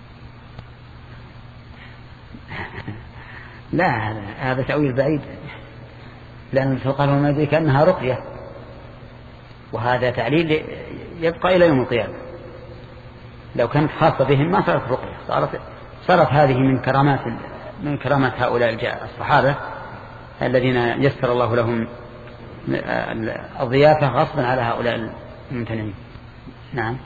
لا هذا هذا تأويل بعيد، لأن الفقهاء ما يدري كأنها رقية، وهذا تعليل يبقى إلى يوم القيامة. لو كانت خاصة بهم ما صارت رقية، صارت صارت هذه من كرامات من كرامات هؤلاء الصحابة الذين يسر الله لهم الضيافة غصبا على هؤلاء الممتنعين. نعم.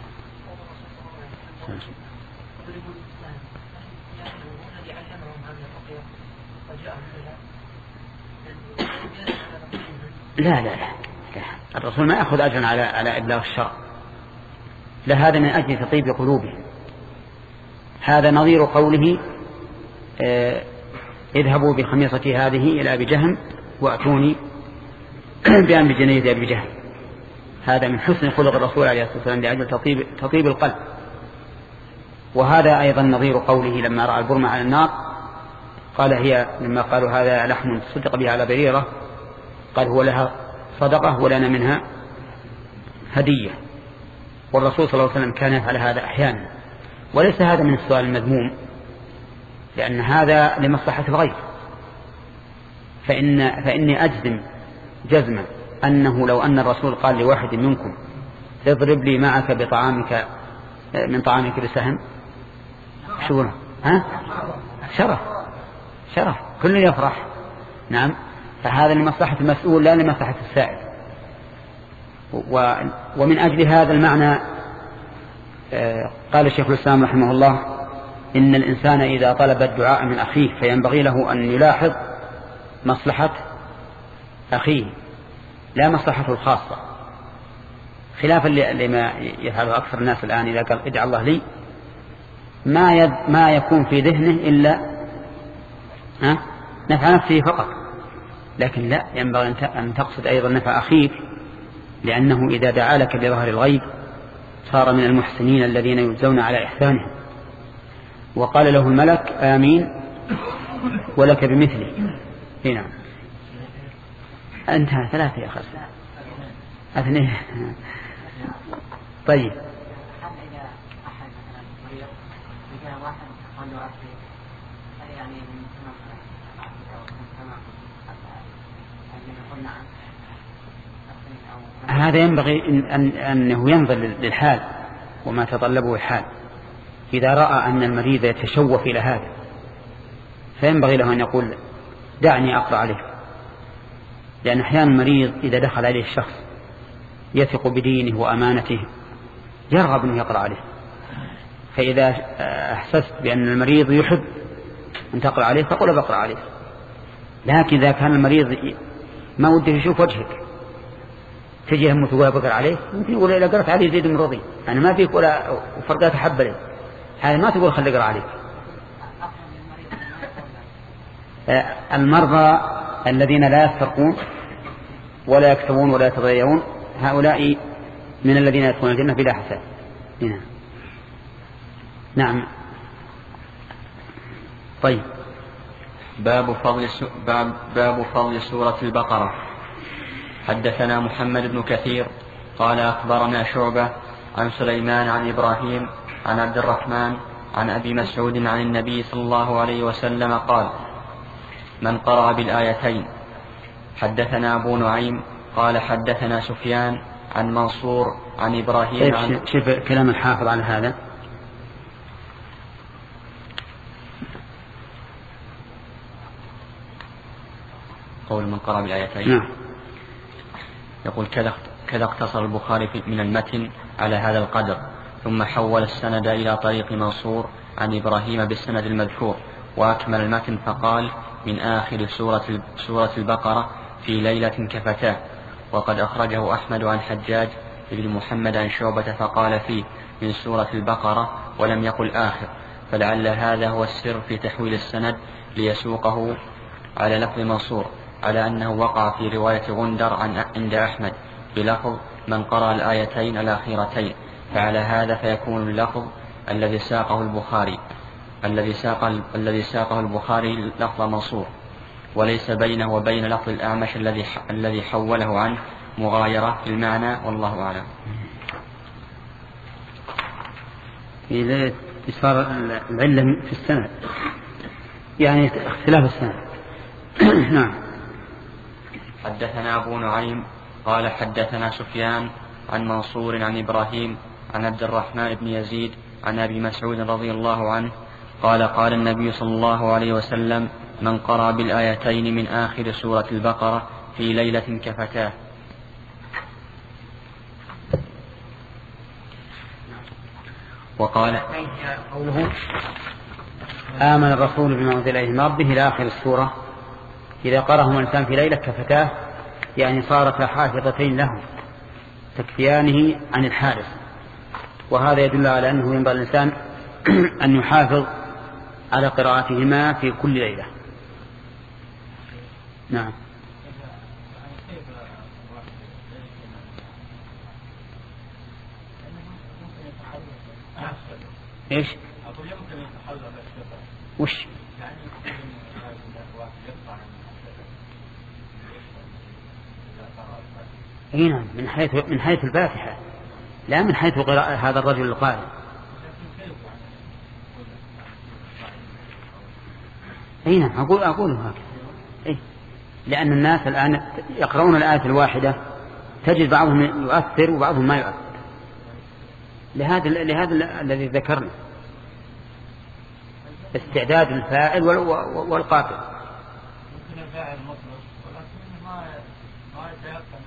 لا لا لا الرسول ما يأخذ أجرا على على إبلاغ الشرع، لا، هذا من أجل تطيب قلوبهم. هذا نظير قوله اه اذهبوا بخميصتي هذه إلى أبي جهم وأتوني بأن بجنيد أبي جهم. هذا من حسن خلق الرسول عليه الصلاة والسلام لأجل تطيب, تطيب القلب. وهذا أيضا نظير قوله لما رأى البرمة على النار قال هي، لما قالوا هذا لحم صدق به على بريرة، قال هو لها صدقة ولنا منها هدية. والرسول صلى الله عليه وسلم كان يفعل هذا أحيانا، وليس هذا من السؤال المذموم، لأن هذا لمصلحة الغير. فإن فإني أجزم جزما أنه لو أن الرسول قال لواحد منكم اضرب لي معك بطعامك من طعامك بسهم، شو ها شرف شرف كل يفرح. نعم، فهذا لمصلحة المسؤول لا لمصلحة السائل. ومن أجل هذا المعنى قال الشيخ الإسلام رحمه الله إن الإنسان إذا طلب الدعاء من أخيه فينبغي له أن يلاحظ مصلحة أخيه لا مصلحته الخاصة، خلافا لما يفعله أكثر الناس الآن. إذا قال ادعى الله لي ما يد ما يكون في ذهنه إلا ها نفع نفسه فقط، لكن لا، ينبغي أن تقصد أيضا نفع أخيك، لأنه إذا دعا لك بظهر الغيب صار من المحسنين الذين يجزون على إحسانهم. وقال له الملك آمين ولك بمثله. هنا انتهى ثلاثة يا خسر اثنين. طيب هذا ينبغي أن أنه ينظر للحال وما تطلبه الحال. إذا رأى أن المريض يتشوف إلى هذا فينبغي له أن يقول دعني أقرأ عليك، لأن أحيانا المريض إذا دخل عليه الشخص يثق بدينه وأمانته يرغب أنه يقرأ عليه. فإذا أحسست بأن المريض يحب أن تقرأ عليه فقل بقرأ عليه. لكن إذا كان المريض ما وده يشوف وجهك تجي هم تقول بقرأ عليه، ممكن يقول إذا قرأت عليه زيد من رضي، أنا ما فيك ولا فرقات أحب لي، هذا ما تقول خلي أقرأ عليك. المرضى الذين لا يسترقون ولا يكتبون ولا يتضيعون هؤلاء من الذين يدخلون الجنة بلا حساب. هنا. نعم. طيب باب فضل باب باب فضل سورة البقرة. حدثنا محمد بن كثير قال أخبرنا شعبة عن سليمان عن إبراهيم عن عبد الرحمن عن أبي مسعود عن النبي صلى الله عليه وسلم قال من قرأ بالآيتين. حدثنا أبو نعيم قال حدثنا سفيان عن منصور عن إبراهيم عن شوف كلام الحافظ على هذا. قول من قرأ بالآيتين. نعم. يقول كذا كذا اقتصر البخاري من المتن على هذا القدر، ثم حول السند إلى طريق منصور عن إبراهيم بالسند المذكور، وأكمل المتن فقال من آخر سورة سورة البقرة في ليلة كفتاه. وقد أخرجه أحمد عن حجاج بن محمد عن شعبة فقال فيه من سورة البقرة ولم يقل آخر، فلعل هذا هو السر في تحويل السند ليسوقه على لفظ منصور، على أنه وقع في رواية غندر عن عند أحمد بلفظ من قرأ الآيتين الأخيرتين، فعلى هذا فيكون اللفظ الذي ساقه البخاري الذي ساق الذي ساقه البخاري لفظ منصور، وليس بينه وبين لفظ الأعمش الذي الذي حوله عنه مغايرة في المعنى، والله أعلم. إذا صار العلة في السند يعني اختلاف السند. نعم. حدثنا أبو نعيم قال حدثنا سفيان عن منصور عن إبراهيم عن عبد الرحمن بن يزيد عن أبي مسعود رضي الله عنه قال قال النبي صلى الله عليه وسلم من قرأ بالآيتين من آخر سورة البقرة في ليلة كفتاه. وقال قوله آمن الرسول بما أنزل إليه من ربه إلى آخر السورة، إذا قرأهما الإنسان في ليلة كفتاه يعني صارتا حافظتين له تكفيانه عن الحارس، وهذا يدل على أنه ينبغي الإنسان أن يحافظ على قراءتهما في كل ليلة. نعم. ايش؟ وش؟ هنا من حيث من حيث الفاتحة، لا من حيث قراءة هذا الرجل القارئ. اي نعم اقول اقول هكذا. اي لأن الناس الآن يقرؤون الآية الواحدة تجد بعضهم يؤثر وبعضهم ما يؤثر، لهذا لهذا الذي ذكرنا استعداد الفاعل والقاطع. ممكن الفاعل مطلق ولكن ما ما يتيقن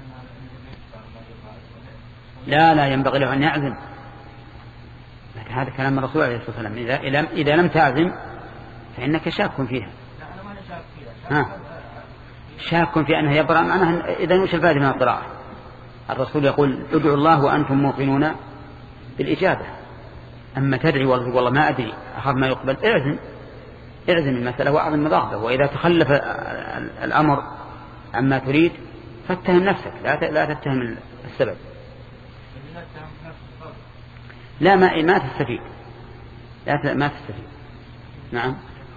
من لا لا ينبغي له أن يعزم، لكن هذا كلام الرسول عليه الصلاة والسلام إذا إذا لم تعزم فإنك شاك فيها. لا أنا ما شاك فيها. ها شاك في أنه يقرأ معناها إذا وش الفائدة من القراءة؟ الرسول يقول ادعوا الله وأنتم موقنون بالإجابة، أما تدعي والله ما أدري أخاف ما يقبل، اعزم اعزم المسألة وأعظم مضاعفة، وإذا تخلف الأمر عما تريد فاتهم نفسك، لا لا تتهم السبب. لا ما ما تستفيد، لا ما تستفيد. نعم.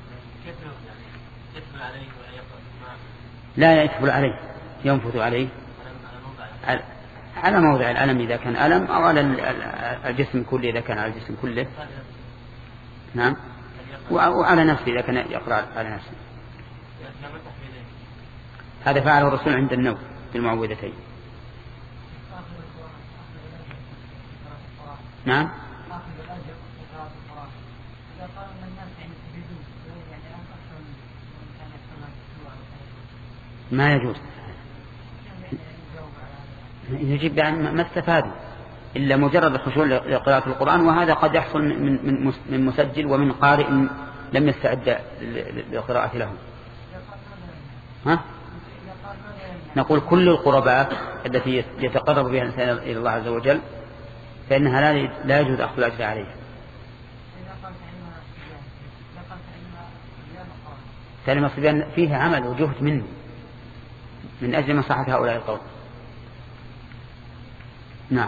لا يدخل عليه، ينفث عليه على موضع الألم إذا كان ألم، أو على الجسم كله إذا كان على الجسم كله. نعم. وعلى نفسه إذا كان يقرأ على نفسه. هذا فعله الرسول عند النوم بالمعوذتين. نعم. ما يجوز يجب أن ما استفادوا إلا مجرد الخشوع لقراءة القرآن، وهذا قد يحصل من من مسجل ومن قارئ لم يستعد للقراءة له. ها؟ نقول كل القربات التي يتقرب بها الإنسان إلى الله عز وجل فإنها لا لا يجوز أخذ الأجر عليها. كلمة الصبيان فيها عمل وجهد مني من أجل مصلحة هؤلاء القوم. نعم.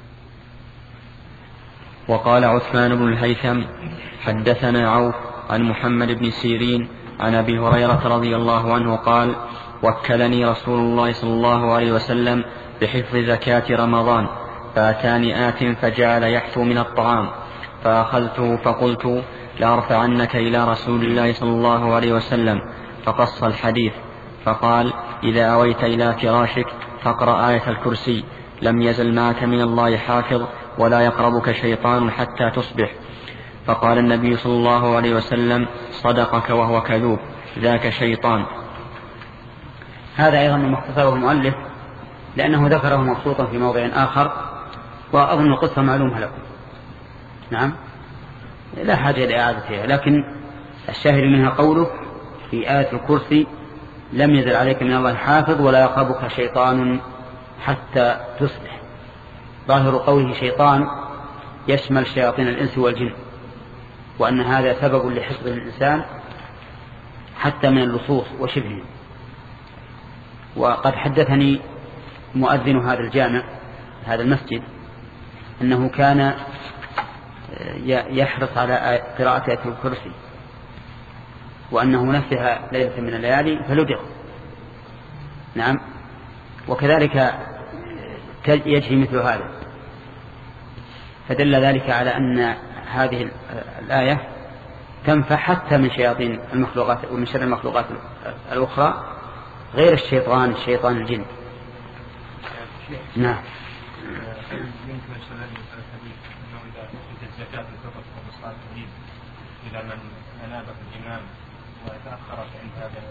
وقال عثمان بن الهيثم حدثنا عوف عن محمد بن سيرين عن أبي هريرة رضي الله عنه قال وكلني رسول الله صلى الله عليه وسلم بحفظ زكاة رمضان، فأتاني آت فجعل يحثو من الطعام، فأخذته فقلت لأرفعنك إلى رسول الله صلى الله عليه وسلم، فقص الحديث فقال إذا أويت إلى فراشك فاقرأ آية الكرسي، لم يزل معك من الله حافظ ولا يقربك شيطان حتى تصبح. فقال النبي صلى الله عليه وسلم صدقك وهو كذوب، ذاك شيطان. هذا أيضا من مختصره المؤلف لأنه ذكره مبسوطا في موضع آخر، وأظن القصة معلومة لكم. نعم لا حاجة لإعادتها، لكن الشاهد منها قوله في آية الكرسي لم يزل عليك من الله حافظ ولا يقربك شيطان حتى تصبح. ظاهر قوله شيطان يشمل شياطين الإنس والجن، وأن هذا سبب لحفظ الإنسان حتى من اللصوص وشبهه. وقد حدثني مؤذن هذا الجامع هذا المسجد أنه كان يحرص على قراءة آية الكرسي، وأنه نسيها ليلة من الليالي فلدغ. نعم. وكذلك يجري مثل هذا، فدل ذلك على أن هذه الآية تنفع حتى من شياطين المخلوقات ومن شر المخلوقات الأخرى غير الشيطان الشيطان الجن. نعم. إذا من أناب الإمام وتأخر فإن هذا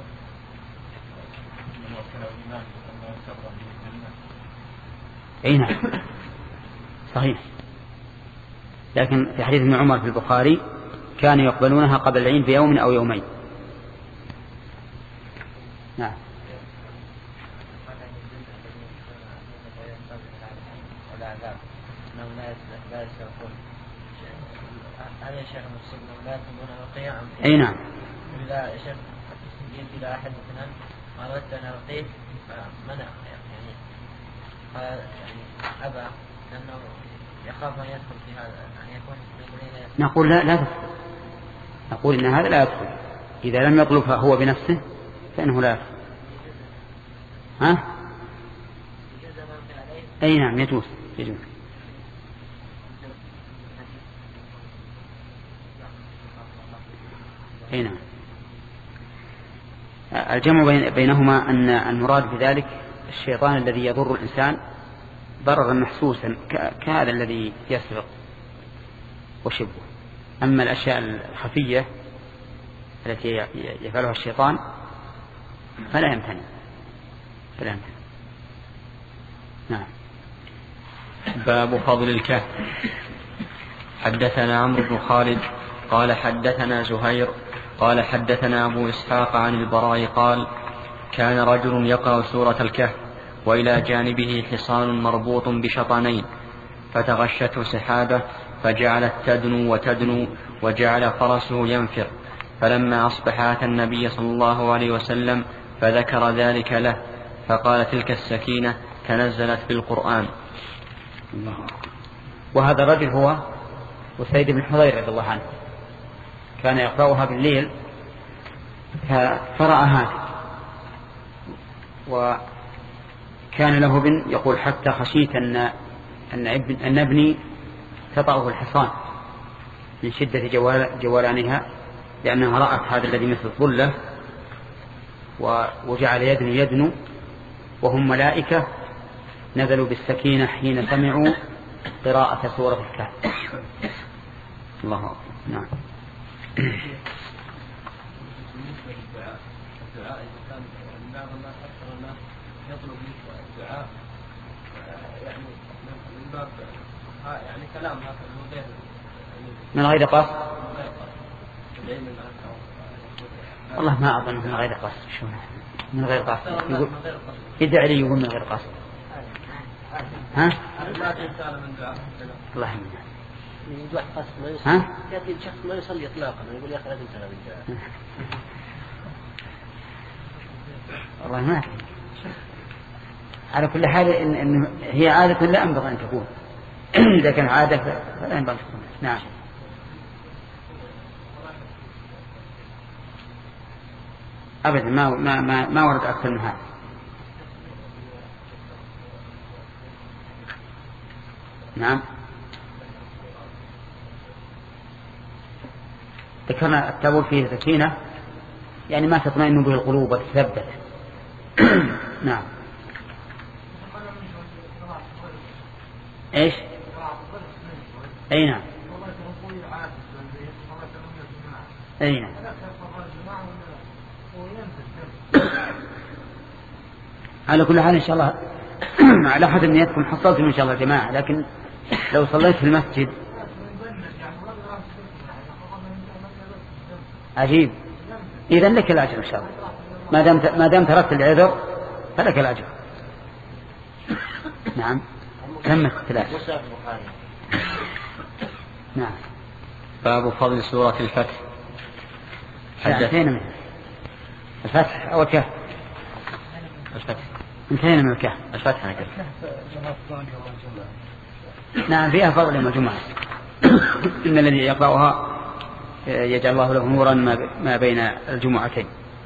من وكله الإمام ثم يكبر بالجنة. أي نعم صحيح. لكن في حديث ابن عمر في البخاري كانوا يقبلونها قبل العيد بيوم أو يومين. نعم. هذا شيخ مسلم لا تكون رقيا. أي نعم. إذا شيخ جئت إلى أحد مثلا أردت أن أرقيه فمنع يعني قال يعني أبى لأنه يخاف أن يدخل في هذا أن يكون من نقول لا لا تدخل. نقول إن هذا لا يدخل إذا لم يطلب هو بنفسه فإنه لا يدخل. ها؟ أي نعم يجوز يجوز. أي نعم. الجمع بينهما أن المراد بذلك الشيطان الذي يضر الإنسان ضررا محسوسا كهذا الذي يسرق وشبه. أما الأشياء الخفية التي يفعلها الشيطان فلا يمتنع فلا يمتنع. نعم. باب فضل الكهف. حدثنا عمرو بن خالد قال حدثنا زهير قال حدثنا أبو إسحاق عن البراء قال كان رجل يقرأ سورة الكهف وإلى جانبه حصان مربوط بشطنين فتغشته سحابة فجعلت تدنو وتدنو وجعل فرسه ينفر، فلما أصبح أتى النبي صلى الله عليه وسلم فذكر ذلك له فقال تلك السكينة تنزلت بالقرآن. وهذا الرجل هو وسيد بن حضير رضي الله عنه كان يقرأها بالليل فرأى هذا، وكان له ابن يقول حتى خشيت أن أن, ابن أن ابني تطأه الحصان من شدة جوال جولانها، لأنها رأت هذا الذي مثل الظلة وجعل يدنو يدنو وهم ملائكة نزلوا بالسكينة حين سمعوا قراءة سورة الكهف. الله أكبر. نعم. من غير قصد والله ما أظن من غير قصد. شو من غير قصد يقول يدعي لي يقول من غير قصد. ها الله يهديك. يدعي قصد ما يصلي. ها يأتي الشخص ما يصلي إطلاقا يقول يا أخي لا تنسى بالدعاء. والله ما على كل حال إن, إن هي عادة لا ينبغي أن تكون. إذا كان عادة فلا ينبغي أن تكون. نعم. أبدا ما ما ما, ما ورد أكثر من هذا. نعم. ذكرنا التابوت فيه سكينة يعني ما تطمئن به القلوب وتثبت. نعم. ايش؟ اي نعم. اي نعم. على كل حال ان شاء الله على حد نيتكم حصلتم ان شاء الله جماعة، لكن لو صليت في المسجد عجيب إذن لك الأجر إن شاء الله ما دام ما دام تركت العذر فلك الأجر. نعم. كم اختلاف. نعم. باب فضل سورة الفتح. انتهينا من الفتح أو الكهف؟ الفتح. انتهينا من الكهف. الفتح أنا كهف. نعم فيها فضل يوم الجمعة. إن الذي يقرأها يجعل الله له نورا ما بين الجمعتين.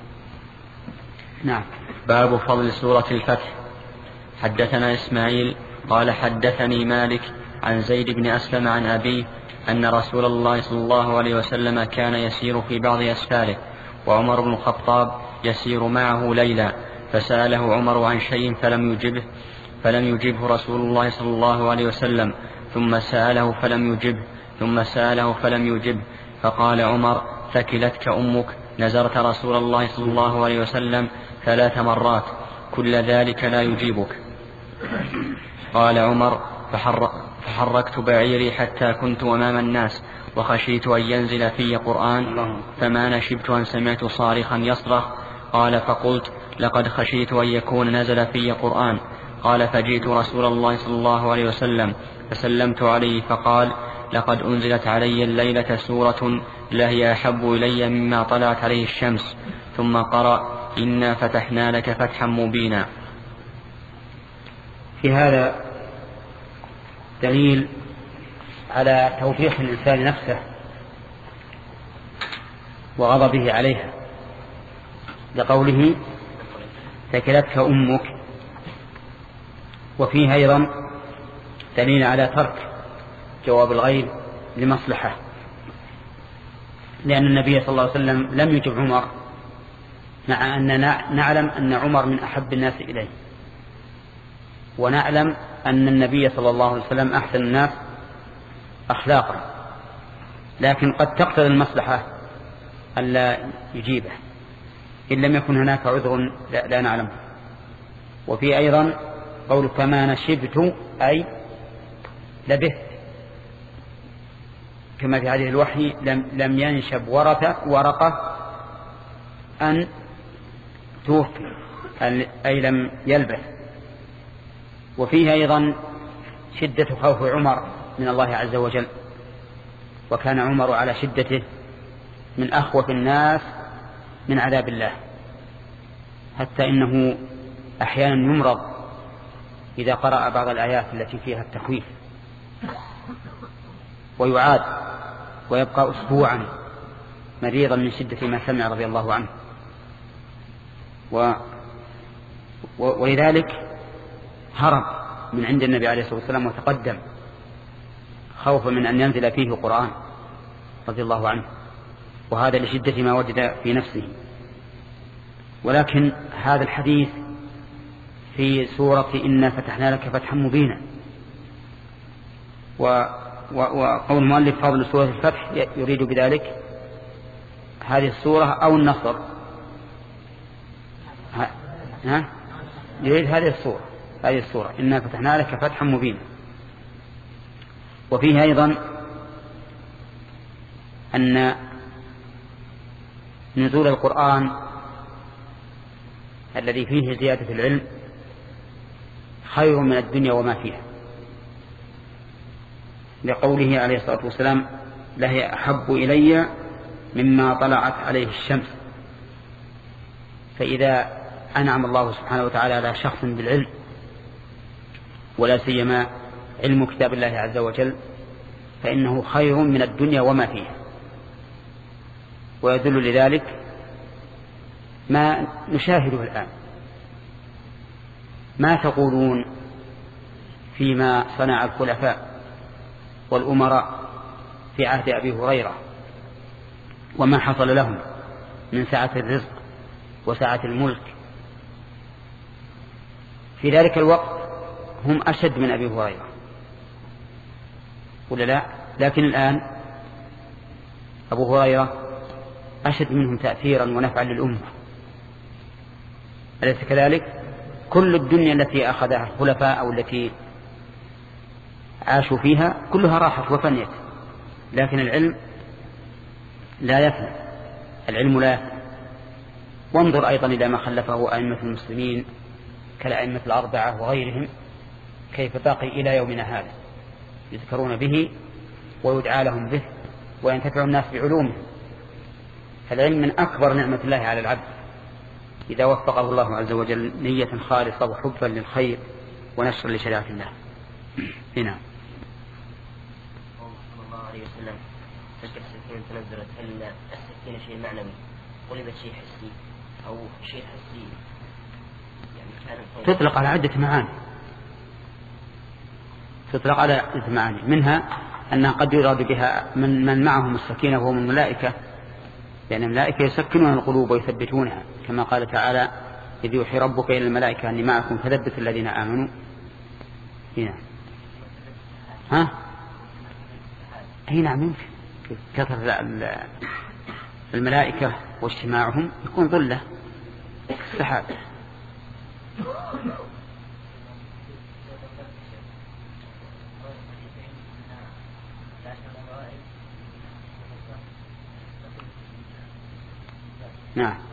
نعم. باب فضل سورة الفتح. حدثنا إسماعيل قال حدثني مالك عن زيد بن أسلم عن أبيه أن رسول الله صلى الله عليه وسلم كان يسير في بعض أسفاره وعمر بن الخطاب يسير معه ليلا، فسأله عمر عن شيء فلم يجبه فلم يجبه رسول الله صلى الله عليه وسلم، ثم سأله فلم يجبه ثم سأله فلم يجبه، فقال عمر: ثكلتك أمك، نزرت رسول الله صلى الله عليه وسلم ثلاث مرات، كل ذلك لا يجيبك. قال عمر: فحركت بعيري حتى كنت أمام الناس وخشيت أن ينزل في قرآن، فما نشبت أن سمعت صارخا يصرخ. قال: فقلت: لقد خشيت أن يكون نزل في قرآن. قال: فجئت رسول الله صلى الله عليه وسلم فسلمت عليه فقال: لقد أنزلت علي الليلة سورة لهي أحب إلي مما طلعت عليه الشمس. ثم قرأ: إنا فتحنا لك فتحا مبينا. في هذا دليل على توبيخ الإنسان نفسه وغضبه عليها، لقوله: ثكلتك أمك. وفيه أيضا دليل على ترك جواب الغيب لمصلحة، لأن النبي صلى الله عليه وسلم لم يجب عمر، مع أننا نعلم أن عمر من أحب الناس إليه، ونعلم أن النبي صلى الله عليه وسلم أحسن الناس أخلاقا، لكن قد تقتضي المصلحة ألا يجيبه إن لم يكن هناك عذر لا, لا نعلمه. وفي أيضا قول: فما نشبت أي لبثت، كما في هذه الوحي: لم, لم ينشب ورقة, ورقة أن توفي، أي لم يلبث. وفيه أيضا شدة خوف عمر من الله عز وجل، وكان عمر على شدته من أخوف الناس من عذاب الله، حتى إنه أحيانا يمرض إذا قرأ بعض الآيات التي فيها التخويف، ويعاد ويبقى أسبوعا مريضا من شدة ما سمع رضي الله عنه. و... ولذلك هرب من عند النبي عليه الصلاة والسلام وتقدم خوفا من أن ينزل فيه قرآن رضي الله عنه، وهذا لشدة ما وجد في نفسه. ولكن هذا الحديث في سورة إنا فتحنا لك فتحا مبينا، و... و... وقول المؤلف فضل سورة الفتح يريد بذلك هذه السورة أو النصر، ها؟ ها؟ يريد هذه السورة هذه السورة إنا فتحنا لك فتحا مبينا. وفيه أيضا أن نزول القرآن الذي فيه زيادة العلم خير من الدنيا وما فيها، لقوله عليه الصلاة والسلام: لهي أحب إلي مما طلعت عليه الشمس. فإذا أنعم الله سبحانه وتعالى على شخص بالعلم، ولا سيما علم كتاب الله عز وجل، فإنه خير من الدنيا وما فيها. ويدل لذلك ما نشاهده الآن. ما تقولون فيما صنع الخلفاء والأمراء في عهد أبي هريرة وما حصل لهم من سعة الرزق وسعة الملك؟ في ذلك الوقت هم أشد من أبي هريرة ولا لا؟ لكن الآن أبو هريرة أشد منهم تأثيرا ونفعا للأمة، أليس كذلك؟ كل الدنيا التي أخذها الخلفاء أو التي عاشوا فيها كلها راحت وفنيت، لكن العلم لا يفنى، العلم لا يفنى. وانظر أيضا إلى ما خلفه أئمة المسلمين كالأئمة الأربعة وغيرهم، كيف باقي إلى يومنا هذا، يذكرون به ويدعى لهم به وينتفع الناس بعلومه. فالعلم من أكبر نعمة الله على العبد إذا وفقه الله عز وجل نية خالصة وحبا للخير ونشر لشريعة الله. هنا صلى الله عليه وسلم تلك السكينة تنزلت، هل السكينة شيء معنوي قلبت شيء حسي أو شيء حسي؟ يعني كان تطلق على عدة معاني، تطلق على عدة معاني، منها أنها قد يراد بها من, من معهم السكينة وهم الملائكة، لأن الملائكة يسكنون القلوب ويثبتونها، كما قال تعالى إذ يوحي ربك إلى الملائكة أني معكم فثبتوا الذين آمنوا. هنا ها هنا يمكن كثر الملائكة واجتماعهم يكون ظلة السحاب. نعم